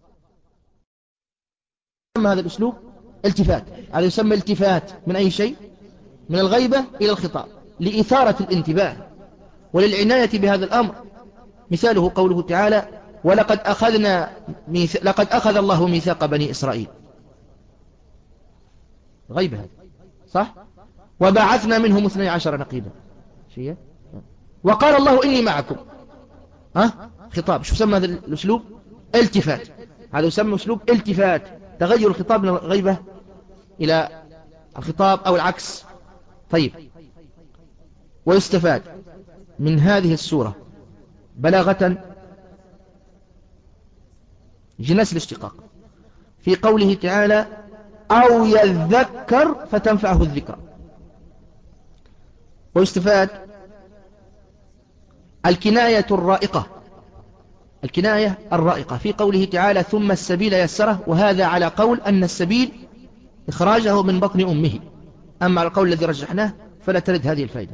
أما هذا الأسلوب التفات، هذا يسمى التفات من أي شيء؟ من الغيبة إلى الخطاب، لإثارة الانتباه وللعناية بهذا الأمر. مثاله قوله تعالى: ولقد أخذنا ميث... لقد أخذ الله ميثاق بني إسرائيل. غيبة هذا صح؟ وبعثنا منهم اثني عشر نقيبا. شيء. وقال الله إني معكم. ها؟ خطاب. شو سمى هذا الأسلوب؟ التفات. هذا يسمى أسلوب التفات، تغير الخطاب من الغيبة إلى الخطاب أو العكس. طيب، ويستفاد من هذه السورة بلاغة جناس الاشتقاق في قوله تعالى: أو يذكر فتنفعه الذكر. ويستفاد الكناية الرائقة، الكناية الرائقة في قوله تعالى: ثم السبيل يسره، وهذا على قول أن السبيل إخراجه من بطن أمه، أما على القول الذي رجحناه فلا ترد هذه الفائدة.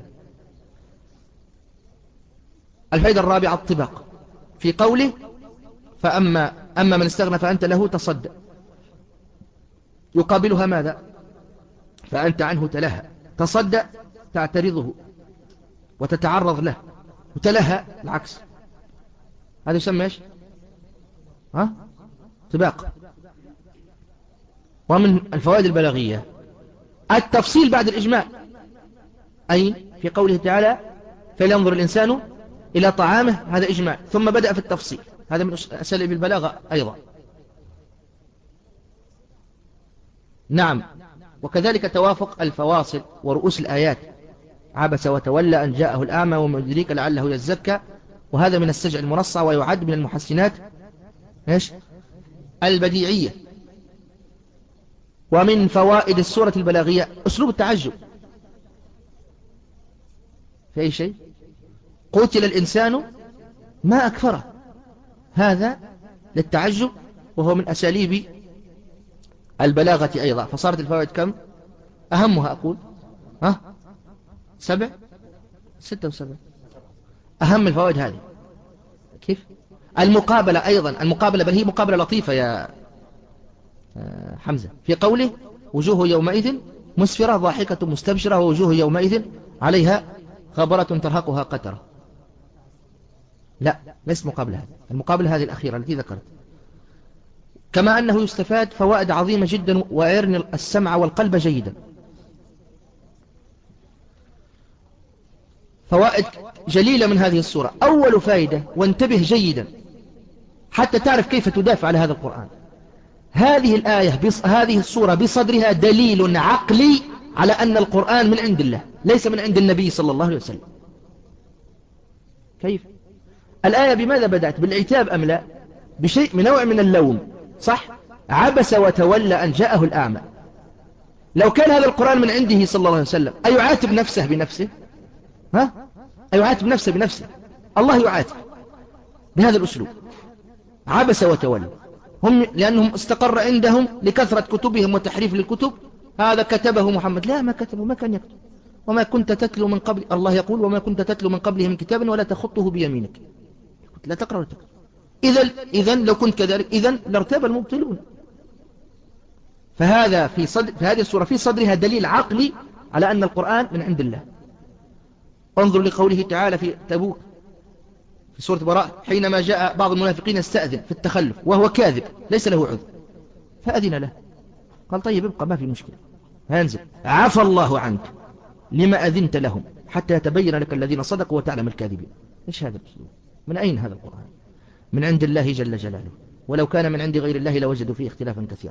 الفائدة الرابعة الطباق في قوله: فأما أما من استغنى فأنت له تصدى، يقابلها ماذا؟ فأنت عنه تلهى. تصدى تعترضه وتتعرض له، وتلهى العكس. هذا يسمى ايش؟ ها؟ طباق. ومن الفوائد البلاغية التفصيل بعد الإجمال، أي في قوله تعالى: فلينظر الإنسان إلى طعامه، هذا إجمال، ثم بدأ في التفصيل، هذا من أساليب البلاغة أيضا. نعم. وكذلك توافق الفواصل ورؤوس الآيات: عبس وتولى أن جاءه الأعمى وما يدريك لعله يزكى، وهذا من السجع المنصع، ويعد من المحسنات إيش؟ البديعية. ومن فوائد السورة البلاغية أسلوب التعجب في أي شيء. قتل الإنسان ما أكفره، هذا للتعجب، وهو من أساليب البلاغة أيضا. فصارت الفوائد كم؟ أهمها أقول ها؟ سبع ستة وسبعين. أهم الفوائد هذه. كيف؟ المقابلة أيضا، المقابلة بل هي مقابلة لطيفة يا حمزة، في قوله وجوه يومئذ مسفرة ضاحكة مستبشرة ووجوه يومئذ عليها غبرة ترهقها قترة. لا، ليس مقابلة هذه، المقابلة هذه الأخيرة التي ذكرت. كما أنه يستفاد فوائد عظيمة جدا، ويرن السمع والقلب جيدا. فوائد جليلة من هذه السورة. أول فائدة، وانتبه جيدا حتى تعرف كيف تدافع على هذا القرآن. هذه الآية بص... هذه السورة بصدرها دليل عقلي على أن القرآن من عند الله، ليس من عند النبي صلى الله عليه وسلم. كيف؟ الآية بماذا بدأت؟ بالعتاب أم لا؟ بشيء من نوع من اللوم، صح؟ عبس وتولى أن جاءه الأعمى. لو كان هذا القرآن من عنده صلى الله عليه وسلم أيعاتب نفسه بنفسه؟ ها؟ أيعاتب نفسه بنفسه؟ الله يعاتب بهذا الأسلوب، عبس وتولى. هم لأنهم استقر عندهم لكثرة كتبهم وتحريف للكتب، هذا كتبه محمد. لا، ما كتبه، ما كان يكتب. وما كنت تتلو من قبل، الله يقول وما كنت تتلو من قبله من كتاب ولا تخطه بيمينك، لا تقرأ ولا تكتب. إذن, إذن لو كنت كذلك إذن لارتاب المبطلون. فهذا في, صدر في هذه السورة في صدرها دليل عقلي على أن القرآن من عند الله. انظر لقوله تعالى في تبوك في سورة براء، حينما جاء بعض المنافقين استأذن في التخلف وهو كاذب ليس له عذر، فأذن له، قال طيب ابقى ما في مشكلة، هانزل عفى الله عنك لما أذنت لهم حتى يتبين لك الذين صدقوا وتعلم الكاذبين. إيش هذا الأسلوب؟ من أين هذا القرآن؟ من عند الله جل جلاله، ولو كان من عند غير الله لوجدوا فيه اختلافا كثيرا.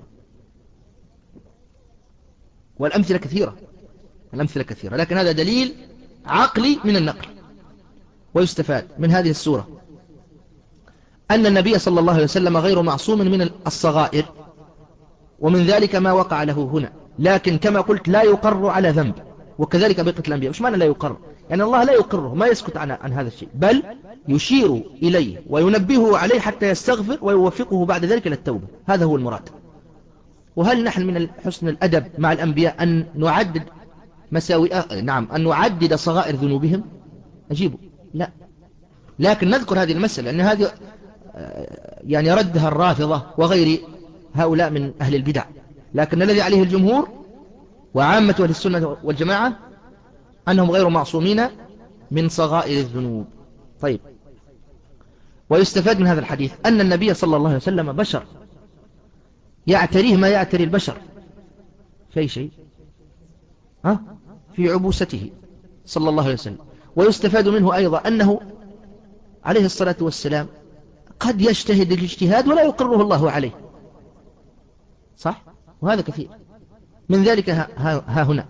والأمثلة كثيرة، الأمثلة كثيرة، لكن هذا دليل عقلي من النقل. ويستفاد من هذه السورة أن النبي صلى الله عليه وسلم غير معصوم من الصغائر، ومن ذلك ما وقع له هنا، لكن كما قلت لا يقر على ذنب. وكذلك بقية الأنبياء. وش معنى لا يقر؟ يعني الله لا يقره، ما يسكت عن, عن هذا الشيء، بل يشير إليه وينبهه عليه حتى يستغفر ويوفقه بعد ذلك للتوبة. هذا هو المراد. وهل نحن من حسن الأدب مع الأنبياء أن نعدد مساوئ، نعم، أن نعدد صغائر ذنوبهم؟ أجيبه لا، لكن نذكر هذه المسألة لأن هذه يعني ردها الرافضة وغير هؤلاء من أهل البدع. لكن الذي عليه الجمهور وعامة أهل السنة والجماعة أنهم غير معصومين من صغائر الذنوب. طيب، ويستفاد من هذا الحديث أن النبي صلى الله عليه وسلم بشر يعتريه ما يعتري البشر في شيء، ها؟ في عبوسته صلى الله عليه وسلم. ويستفاد منه أيضا أنه عليه الصلاة والسلام قد يجتهد الاجتهاد ولا يقره الله عليه، صح؟ وهذا كثير من ذلك ها, ها هنا.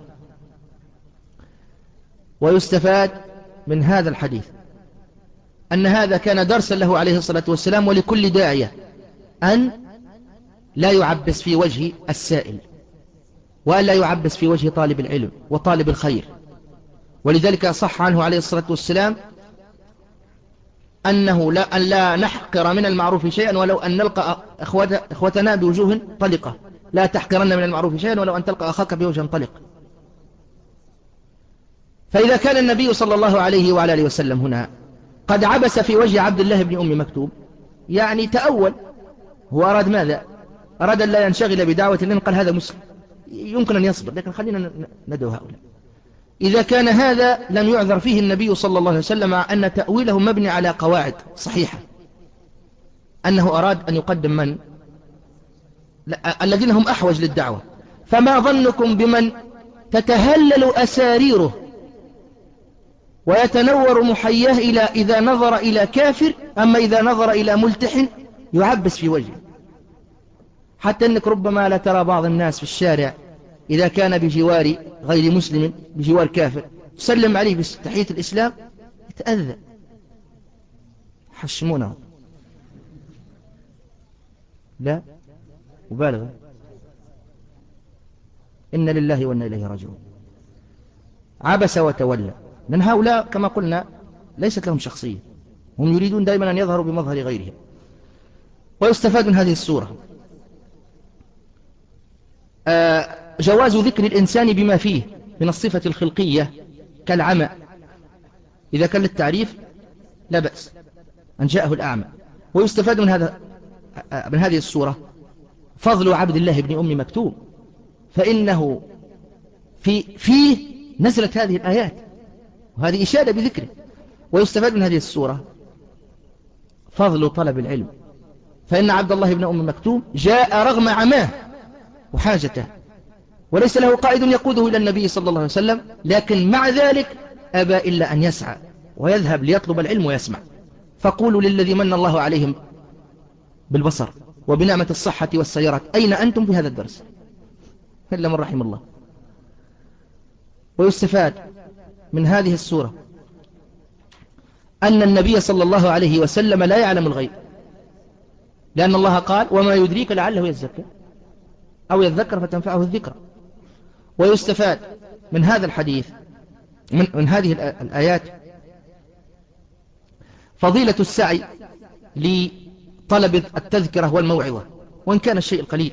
ويستفاد من هذا الحديث أن هذا كان درسا له عليه الصلاة والسلام ولكل داعية أن لا يعبس في وجه السائل، وأن لا يعبس في وجه طالب العلم وطالب الخير. ولذلك صح عنه عليه الصلاة والسلام أنه لا, أن لا نحقر من المعروف شيئا ولو أن نلقى إخوتنا بوجوه طلقة. لا تحقرن من المعروف شيئا ولو أن تلقى أخاك بوجه طلق. فإذا كان النبي صلى الله عليه وعلى آله وسلم هنا قد عبس في وجه عبد الله بن أم مكتوم، يعني تأول، هو أراد ماذا؟ أراد أن لا ينشغل بدعوة لأن قال هذا مسلم يمكن أن يصبر، لكن خلينا ندعو هؤلاء. إذا كان هذا لم يعذر فيه النبي صلى الله عليه وسلم، مع أن تأويله مبني على قواعد صحيحة، أنه أراد أن يقدم من؟ الذين هم أحوج للدعوة. فما ظنكم بمن تتهلل أساريره ويتنور محياه إلى إذا نظر إلى كافر، أما إذا نظر إلى ملتحن يعبس في وجهه. حتى أنك ربما لا ترى بعض الناس في الشارع إذا كان بجوار غير مسلم بجوار كافر تسلم عليه بتحية الإسلام يتأذى، حشمونه، لا مبالغة. إن لله وإنا إليه راجعون. عبس وتولى، لأن هؤلاء كما قلنا ليست لهم شخصية، هم يريدون دائما أن يظهروا بمظهر غيرهم. ويستفاد من هذه السورة آه جواز ذكر الإنسان بما فيه من الصفة الخلقية كالعمى إذا كان للتعريف لا بأس أن جاءه الأعمى. ويستفاد من هذا من هذه السورة فضل عبد الله بن أم مكتوم، فإنه في فيه نزلت هذه الآيات، وهذه إشادة بذكره. ويستفاد من هذه السورة فضل طلب العلم، فإن عبد الله بن أم مكتوم جاء رغم عماه وحاجته، وليس له قائد يقوده إلى النبي صلى الله عليه وسلم، لكن مع ذلك أبى إلا أن يسعى ويذهب ليطلب العلم ويسمع. فقولوا للذي من الله عليهم بالبصر وبنعمة الصحة والسيارات أين أنتم في هذا الدرس؟ إلا من رحم الله. ويستفاد من هذه السورة أن النبي صلى الله عليه وسلم لا يعلم الغيب، لأن الله قال وما يدريك لعله يزكى أو يذكر فتنفعه الذكرى. ويستفاد من هذا الحديث من, من هذه الآيات فضيلة السعي لطلب التذكرة والموعظة وإن كان الشيء القليل.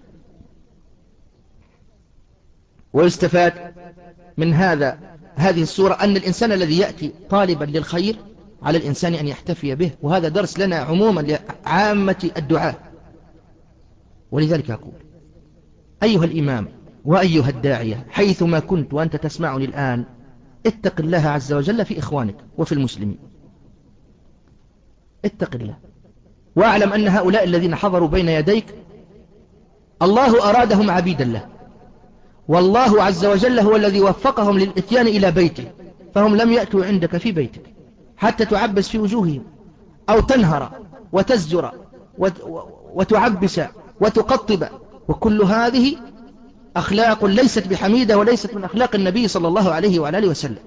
ويستفاد من هذا هذه السورة أن الإنسان الذي يأتي طالبا للخير على الإنسان أن يحتفي به، وهذا درس لنا عموما لعامة الدعاء. ولذلك أقول أيها الإمام وأيها الداعية حيثما كنت وأنت تسمعني الآن، اتق الله عز وجل في إخوانك وفي المسلمين، اتق الله، واعلم أن هؤلاء الذين حضروا بين يديك الله أرادهم عبيدا له، والله عز وجل هو الذي وفقهم للإتيان إلى بيته، فهم لم يأتوا عندك في بيتك حتى تعبس في وجوههم أو تنهر وتزجر وتعبس وتقطب، وكل هذه أخلاق ليست بحميدة وليست من أخلاق النبي صلى الله عليه وعلى آله وسلم.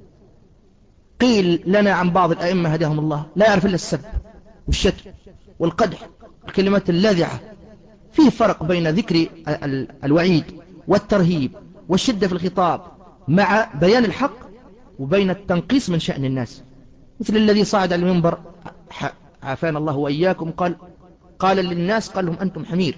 قيل لنا عن بعض الأئمة هداهم الله لا يعرف إلا السب والشتم والقدح الكلمات اللاذعة. فيه فرق بين ذكر الوعيد والترهيب والشدة في الخطاب مع بيان الحق، وبين التنقيص من شأن الناس، مثل الذي صعد على المنبر عافانا الله وإياكم قال قال للناس قال لهم أنتم حمير.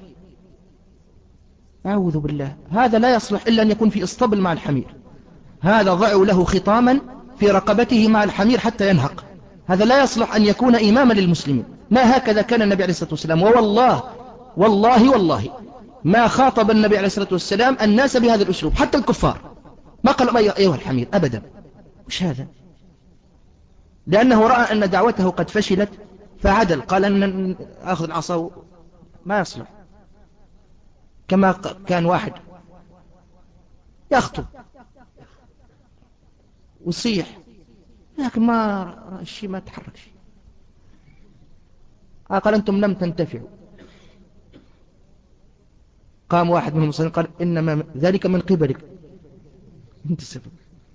أعوذ بالله، هذا لا يصلح إلا أن يكون في اسطبل مع الحمير، هذا ضعوا له خطاما في رقبته مع الحمير حتى ينهق، هذا لا يصلح أن يكون إماما للمسلمين. ما هكذا كان النبي عليه الصلاة والسلام، ووالله والله والله ما خاطب النبي عليه الصلاة والسلام الناس بهذا الأسلوب حتى الكفار، ما قال أيها الحمير أبدا. مش هذا، لأنه رأى أن دعوته قد فشلت فعدل، قال أن أخذ العصا ما يصلح. كما كان واحد يخطب ويصيح لكن ما رأى الشيء، ما تحرك شيء، قال أنتم لم تنتفعوا. قام واحد منهم المصلين قال إنما ذلك من قبلك أنت السبب.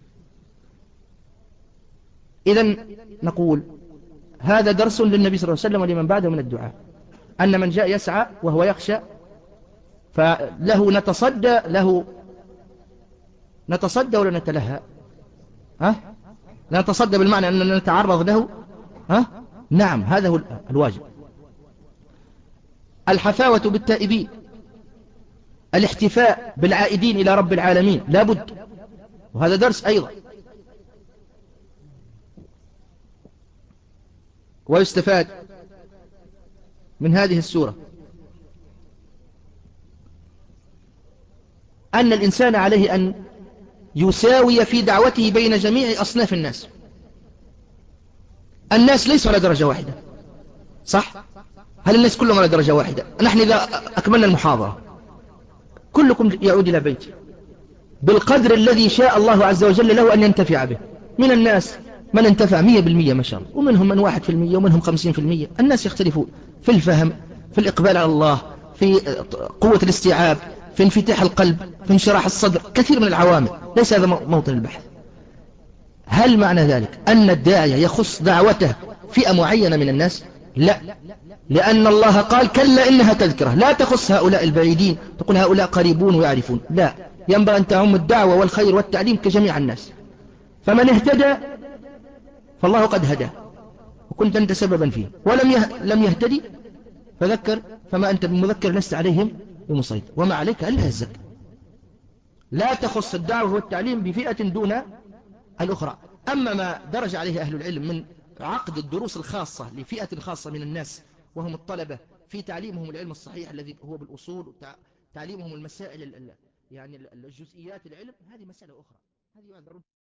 إذن نقول هذا درس للنبي صلى الله عليه وسلم ولمن بعده من الدعاء، أن من جاء يسعى وهو يخشى فله نتصدى له نتصدى ولا نتلهى؟ ها؟ نتصدى بالمعنى أننا نتعرض له، ها؟ نعم، هذا هو الواجب. الحفاوة بالتائبين، الاحتفاء بالعائدين إلى رب العالمين لا بد، وهذا درس أيضا. ويستفاد من هذه السورة أن الإنسان عليه أن يساوي في دعوته بين جميع أصناف الناس. الناس ليسوا على درجة واحدة، صح؟ هل الناس كلهم على درجة واحدة؟ نحن إذا أكملنا المحاضرة كلكم يعود إلى بيته بالقدر الذي شاء الله عز وجل له أن ينتفع به. من الناس من انتفع مية بالمية ما شاء الله، ومنهم من واحد في المية ومنهم خمسين في المية. الناس يختلفون في الفهم، في الإقبال على الله، في قوة الاستيعاب، في انفتاح القلب، في انشراح الصدر، كثير من العوامل، ليس هذا موطن البحث. هل معنى ذلك أن الداعية يخص دعوته فئة معينة من الناس؟ لا، لأن الله قال كلا إنها تذكرة، لا تخص هؤلاء البعيدين تقول هؤلاء قريبون ويعرفون، لا، ينبغي أن تعم الدعوة والخير والتعليم كجميع الناس. فمن اهتدى فالله قد هداه وكنت أنت سببا فيه، ولم لم يهتدي فذكر فما أنت بمذكر لست عليهم بمسيطر، وما عليك ألا يزكى. لا تخص الدعوة والتعليم بفئة دون الأخرى. أما ما درج عليه أهل العلم من عقد الدروس الخاصة لفئة خاصة من الناس وهم الطلبة في تعليمهم العلم الصحيح الذي هو بالأصول، وتعليمهم المسائل يعني الجزئيات العلم، هذه مسألة أخرى، هذه يعذرون